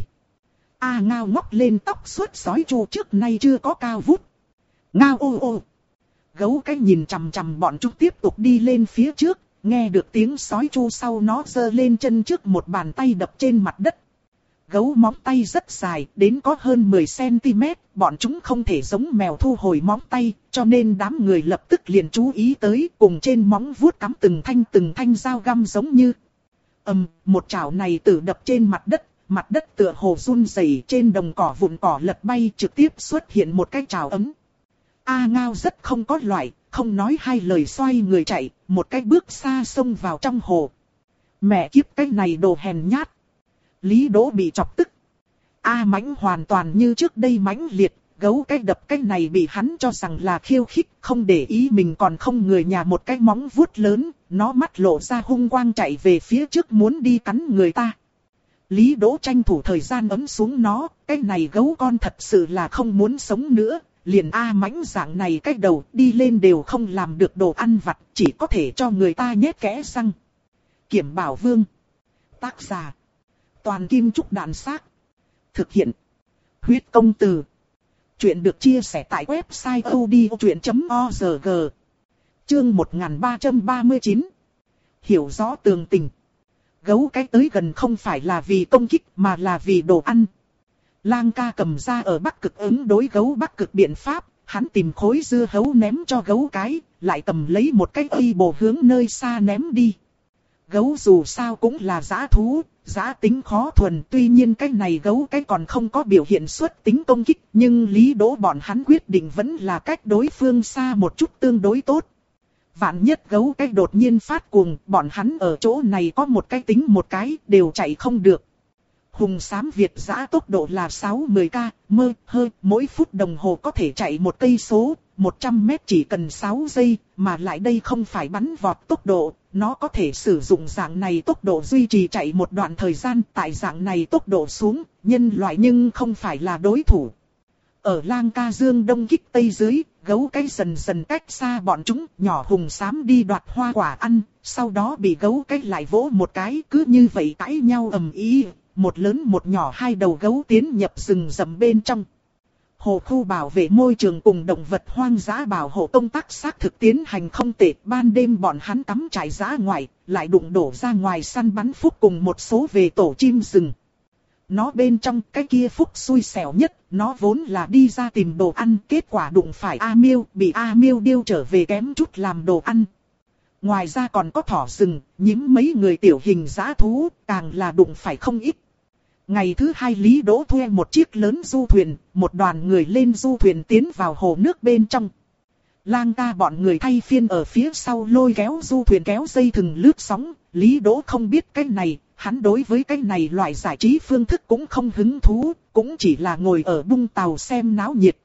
A Ngao ngóc lên tóc suốt sói chu trước nay chưa có cao vút. Ngao ô ô. Gấu cái nhìn chằm chằm bọn chúng tiếp tục đi lên phía trước. Nghe được tiếng sói chu sau nó giơ lên chân trước một bàn tay đập trên mặt đất. Gấu móng tay rất dài, đến có hơn mười xăng-ti-mét, bọn chúng không thể giống mèo thu hồi móng tay, cho nên đám người lập tức liền chú ý tới, cùng trên móng vuốt cắm từng thanh từng thanh dao găm giống như. Ầm, um, một chảo này tự đập trên mặt đất, mặt đất tựa hồ run rẩy, trên đồng cỏ vụn cỏ lật bay, trực tiếp xuất hiện một cái chảo ấm. A Ngao rất không có loại, không nói hai lời xoay người chạy, một cái bước xa xông vào trong hồ. Mẹ kiếp cái này đồ hèn nhát. Lý Đỗ bị chọc tức. A Mãnh hoàn toàn như trước đây mãnh liệt, gấu cái đập cái này bị hắn cho rằng là khiêu khích, không để ý mình còn không người nhà một cái móng vuốt lớn, nó mắt lộ ra hung quang chạy về phía trước muốn đi cắn người ta. Lý Đỗ tranh thủ thời gian ấm xuống nó, cái này gấu con thật sự là không muốn sống nữa. Liền A Mãnh dạng này cách đầu đi lên đều không làm được đồ ăn vặt, chỉ có thể cho người ta nhét kẽ răng. Kiểm Bảo Vương. Tác giả. Toàn Kim Trúc Đàn Xác. Thực hiện. Huyết Công Từ. Chuyện được chia sẻ tại website odchuyện chấm org. Chương một nghìn ba trăm ba mươi chín. Hiểu rõ tường tình. Gấu cái tới gần không phải là vì công kích mà là vì đồ ăn. Lang ca cầm ra ở Bắc Cực ứng đối gấu Bắc Cực biện pháp, hắn tìm khối dưa hấu ném cho gấu cái, lại cầm lấy một cái y bồ hướng nơi xa ném đi. Gấu dù sao cũng là dã thú, dã tính khó thuần, tuy nhiên cái này gấu cái còn không có biểu hiện xuất tính công kích, nhưng Lý Đỗ bọn hắn quyết định vẫn là cách đối phương xa một chút tương đối tốt. Vạn nhất gấu cái đột nhiên phát cuồng, bọn hắn ở chỗ này có một cái tính một cái, đều chạy không được. Hùng xám Việt dã tốc độ là sáu mươi ki lô mét, mỗi phút đồng hồ có thể chạy một cây số, một trăm mét chỉ cần sáu giây, mà lại đây không phải bắn vọt tốc độ, nó có thể sử dụng dạng này tốc độ duy trì chạy một đoạn thời gian, tại dạng này tốc độ xuống, nhân loại nhưng không phải là đối thủ. Ở Lang ca dương đông kích tây dưới, gấu cái dần dần cách xa bọn chúng, nhỏ hùng xám đi đoạt hoa quả ăn, sau đó bị gấu cái lại vỗ một cái, cứ như vậy cãi nhau ầm ĩ. Một lớn một nhỏ hai đầu gấu tiến nhập rừng rậm bên trong. Hồ khu bảo vệ môi trường cùng động vật hoang dã bảo hộ công tác xác thực tiến hành không tệ. Ban đêm bọn hắn cắm trại dã ngoại, lại đụng đổ ra ngoài săn bắn Phúc cùng một số về tổ chim rừng. Nó bên trong cái kia Phúc xui xẻo nhất, nó vốn là đi ra tìm đồ ăn, kết quả đụng phải A Miêu, bị A Miêu điêu trở về kém chút làm đồ ăn. Ngoài ra còn có thỏ rừng, nhím mấy người tiểu hình dã thú, càng là đụng phải không ít. Ngày thứ hai Lý Đỗ thuê một chiếc lớn du thuyền, một đoàn người lên du thuyền tiến vào hồ nước bên trong. Lang ca bọn người thay phiên ở phía sau lôi kéo du thuyền kéo dây thừng lướt sóng, Lý Đỗ không biết cái này, hắn đối với cái này loại giải trí phương thức cũng không hứng thú, cũng chỉ là ngồi ở bung tàu xem náo nhiệt.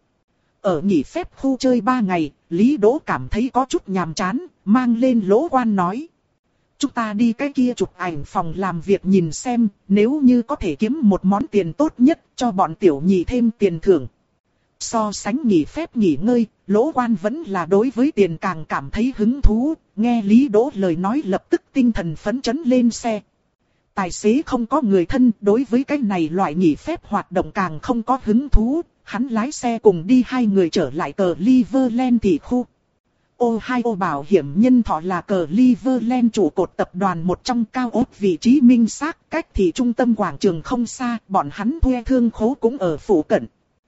Ở nghỉ phép khu chơi ba ngày, Lý Đỗ cảm thấy có chút nhàm chán, mang lên Lỗ Quan nói. Chúng ta đi cái kia chụp ảnh phòng làm việc nhìn xem, nếu như có thể kiếm một món tiền tốt nhất cho bọn tiểu nhị thêm tiền thưởng. So sánh nghỉ phép nghỉ ngơi, Lỗ Quan vẫn là đối với tiền càng cảm thấy hứng thú, nghe Lý Đỗ lời nói lập tức tinh thần phấn chấn lên xe. Tài xế không có người thân, đối với cái này loại nghỉ phép hoạt động càng không có hứng thú, hắn lái xe cùng đi hai người trở lại Cleveland thị khu. Ohio bảo hiểm nhân thọ là Cleveland trụ cột tập đoàn một trong cao ốc vị trí minh xác, cách thị trung tâm quảng trường không xa, bọn hắn thuê thương khố cũng ở phụ cận.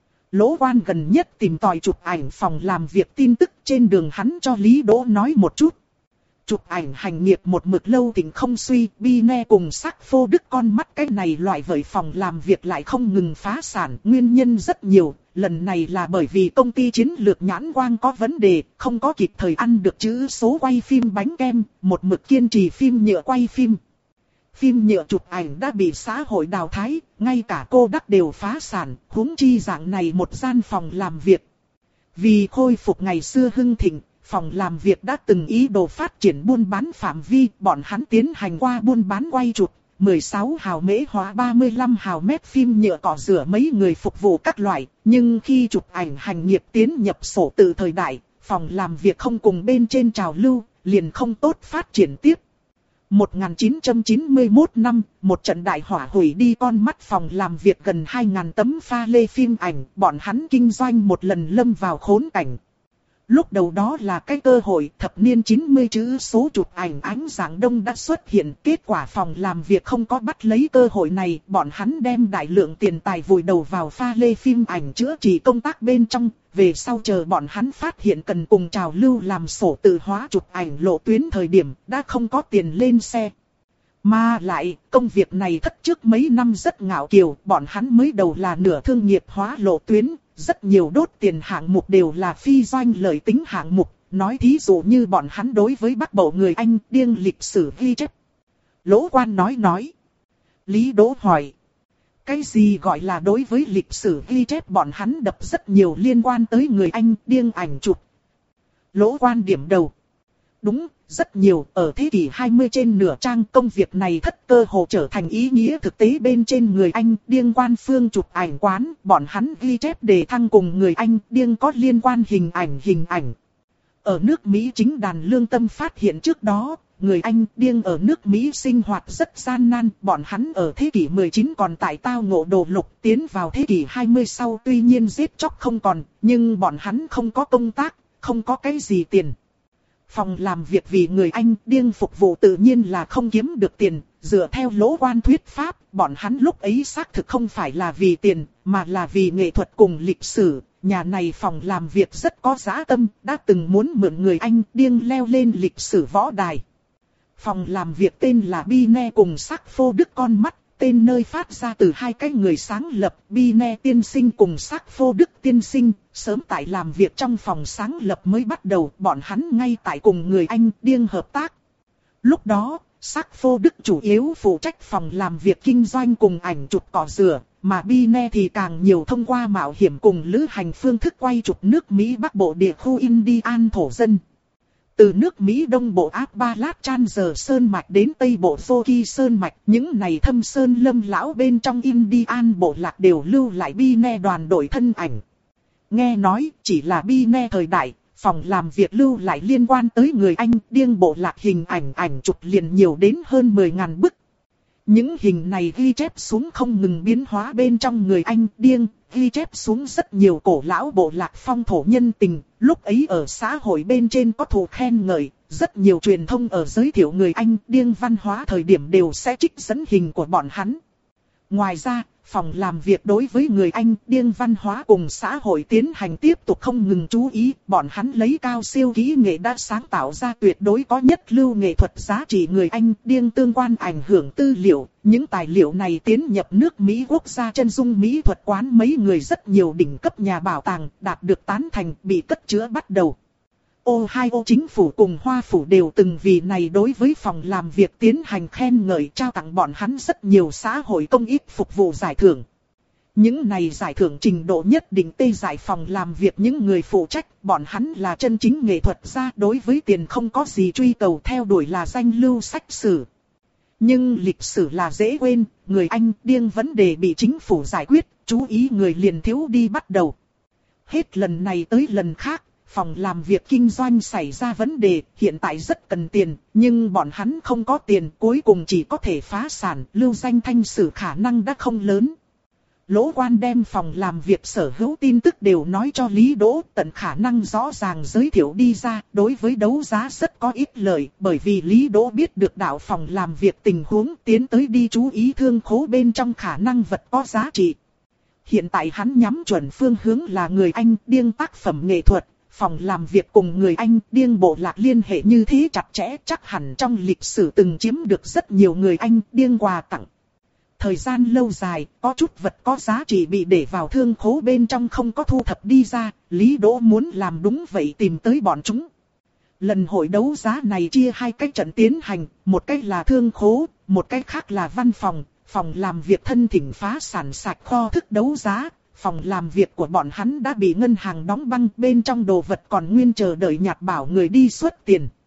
Lỗ Quan gần nhất tìm tòi chụp ảnh phòng làm việc tin tức, trên đường hắn cho Lý Đỗ nói một chút. Chụp ảnh hành nghiệp một mực lâu tình không suy, Bine cùng sắc phô Đức con mắt cái này loại vời phòng làm việc lại không ngừng phá sản, nguyên nhân rất nhiều, lần này là bởi vì công ty chiến lược nhãn quang có vấn đề, không có kịp thời ăn được chữ số quay phim bánh kem, một mực kiên trì phim nhựa quay phim. Phim nhựa chụp ảnh đã bị xã hội đào thái, ngay cả cô đắc đều phá sản, huống chi dạng này một gian phòng làm việc. Vì khôi phục ngày xưa hưng thịnh, phòng làm việc đã từng ý đồ phát triển buôn bán phạm vi, bọn hắn tiến hành qua buôn bán quay chụp, mười sáu hào mễ hóa ba mươi lăm hào mét phim nhựa cọ rửa mấy người phục vụ các loại, nhưng khi chụp ảnh hành nghiệp tiến nhập sổ tự thời đại, phòng làm việc không cùng bên trên trào lưu, liền không tốt phát triển tiếp. một nghìn chín trăm chín mươi mốt năm, một trận đại hỏa hủy đi con mắt phòng làm việc gần hai nghìn tấm pha lê phim ảnh, bọn hắn kinh doanh một lần lâm vào khốn cảnh. Lúc đầu đó là cái cơ hội, thập niên chín mươi chữ số chụp ảnh ánh sáng đông đã xuất hiện, kết quả phòng làm việc không có bắt lấy cơ hội này, bọn hắn đem đại lượng tiền tài vùi đầu vào pha lê phim ảnh chữa trị công tác bên trong, về sau chờ bọn hắn phát hiện cần cùng trào lưu làm sổ tự hóa chụp ảnh lộ tuyến thời điểm, đã không có tiền lên xe. Mà lại, công việc này thất trước mấy năm rất ngạo kiều, bọn hắn mới đầu là nửa thương nghiệp hóa lộ tuyến. Rất nhiều đốt tiền hạng mục đều là phi doanh lợi tính hạng mục, nói thí dụ như bọn hắn đối với Bắc Bộ người Anh điên lịch sử ghi chép. Lỗ Quan nói nói. Lý Đỗ hỏi. Cái gì gọi là đối với lịch sử ghi chép bọn hắn đập rất nhiều liên quan tới người Anh điên ảnh chụp. Lỗ Quan điểm đầu. Đúng, rất nhiều, ở thế kỷ hai mươi trên nửa trang công việc này thất cơ hồ trở thành ý nghĩa thực tế bên trên người Anh điên quan phương chụp ảnh quán, bọn hắn ghi chép đề thăng cùng người Anh điên có liên quan hình ảnh hình ảnh. Ở nước Mỹ chính đàn lương tâm phát hiện trước đó, người Anh điên ở nước Mỹ sinh hoạt rất gian nan, bọn hắn ở thế kỷ mười chín còn tại tao ngộ đồ lục, tiến vào thế kỷ hai mươi sau tuy nhiên giết chóc không còn, nhưng bọn hắn không có công tác, không có cái gì tiền. Phòng làm việc vì người Anh điên phục vụ tự nhiên là không kiếm được tiền, dựa theo Lỗ Quan thuyết pháp, bọn hắn lúc ấy xác thực không phải là vì tiền, mà là vì nghệ thuật cùng lịch sử. Nhà này phòng làm việc rất có dã tâm, đã từng muốn mượn người Anh điên leo lên lịch sử võ đài. Phòng làm việc tên là Bine cùng sắc phô Đức con mắt, tên nơi phát ra từ hai cái người sáng lập, Bine tiên sinh cùng sắc phô Đức tiên sinh, sớm tại làm việc trong phòng sáng lập mới bắt đầu, bọn hắn ngay tại cùng người Anh điên hợp tác. Lúc đó, sắc phô Đức chủ yếu phụ trách phòng làm việc kinh doanh cùng ảnh chụp cọ rửa, mà Bine thì càng nhiều thông qua mạo hiểm cùng lữ hành phương thức quay chụp nước Mỹ Bắc Bộ địa khu Indian thổ dân. Từ nước Mỹ Đông Bộ Appalachian Sơn Mạch đến Tây Bộ Rocky Sơn Mạch, những này thâm sơn lâm lão bên trong Indian bộ lạc đều lưu lại Bine đoàn đội thân ảnh. Nghe nói, chỉ là Bine thời đại, phòng làm việc lưu lại liên quan tới người Anh điên bộ lạc hình ảnh ảnh chụp liền nhiều đến hơn mười nghìn bức. Những hình này ghi chép xuống không ngừng biến hóa bên trong người Anh điên, ghi chép xuống rất nhiều cổ lão bộ lạc phong thổ nhân tình, lúc ấy ở xã hội bên trên có thù khen ngợi, rất nhiều truyền thông ở giới thiệu người Anh điên văn hóa thời điểm đều sẽ trích dẫn hình của bọn hắn. Ngoài ra, phòng làm việc đối với người Anh điên văn hóa cùng xã hội tiến hành tiếp tục không ngừng chú ý, bọn hắn lấy cao siêu kỹ nghệ đã sáng tạo ra tuyệt đối có nhất lưu nghệ thuật giá trị người Anh điên tương quan ảnh hưởng tư liệu. Những tài liệu này tiến nhập nước Mỹ quốc gia chân dung mỹ thuật quán mấy người rất nhiều đỉnh cấp nhà bảo tàng, đạt được tán thành bị cất chứa bắt đầu. Ohio chính phủ cùng Hoa phủ đều từng vì này đối với phòng làm việc tiến hành khen ngợi, trao tặng bọn hắn rất nhiều xã hội công ích phục vụ giải thưởng. Những này giải thưởng trình độ nhất định tê giải phòng làm việc những người phụ trách, bọn hắn là chân chính nghệ thuật gia, đối với tiền không có gì truy cầu, theo đuổi là danh lưu sách sử. Nhưng lịch sử là dễ quên, người Anh điên vấn đề bị chính phủ giải quyết, chú ý người liền thiếu đi bắt đầu. Hết lần này tới lần khác, phòng làm việc kinh doanh xảy ra vấn đề, hiện tại rất cần tiền, nhưng bọn hắn không có tiền, cuối cùng chỉ có thể phá sản, lưu danh thanh sử khả năng đã không lớn. Lỗ Quan đem phòng làm việc sở hữu tin tức đều nói cho Lý Đỗ, tận khả năng rõ ràng giới thiệu đi ra, đối với đấu giá rất có ích lợi, bởi vì Lý Đỗ biết được đạo phòng làm việc tình huống, tiến tới đi chú ý thương khố bên trong khả năng vật có giá trị. Hiện tại hắn nhắm chuẩn phương hướng là người Anh điên tác phẩm nghệ thuật, phòng làm việc cùng người Anh điên bộ lạc liên hệ như thế chặt chẽ, chắc hẳn trong lịch sử từng chiếm được rất nhiều người Anh điên quà tặng. Thời gian lâu dài, có chút vật có giá trị bị để vào thương khố bên trong không có thu thập đi ra, Lý Đỗ muốn làm đúng vậy tìm tới bọn chúng. Lần hội đấu giá này chia hai cách trận tiến hành, một cách là thương khố, một cách khác là văn phòng, phòng làm việc thân thỉnh phá sản sạch kho thức đấu giá. Phòng làm việc của bọn hắn đã bị ngân hàng đóng băng, bên trong đồ vật còn nguyên chờ đợi nhặt bảo người đi xuất tiền.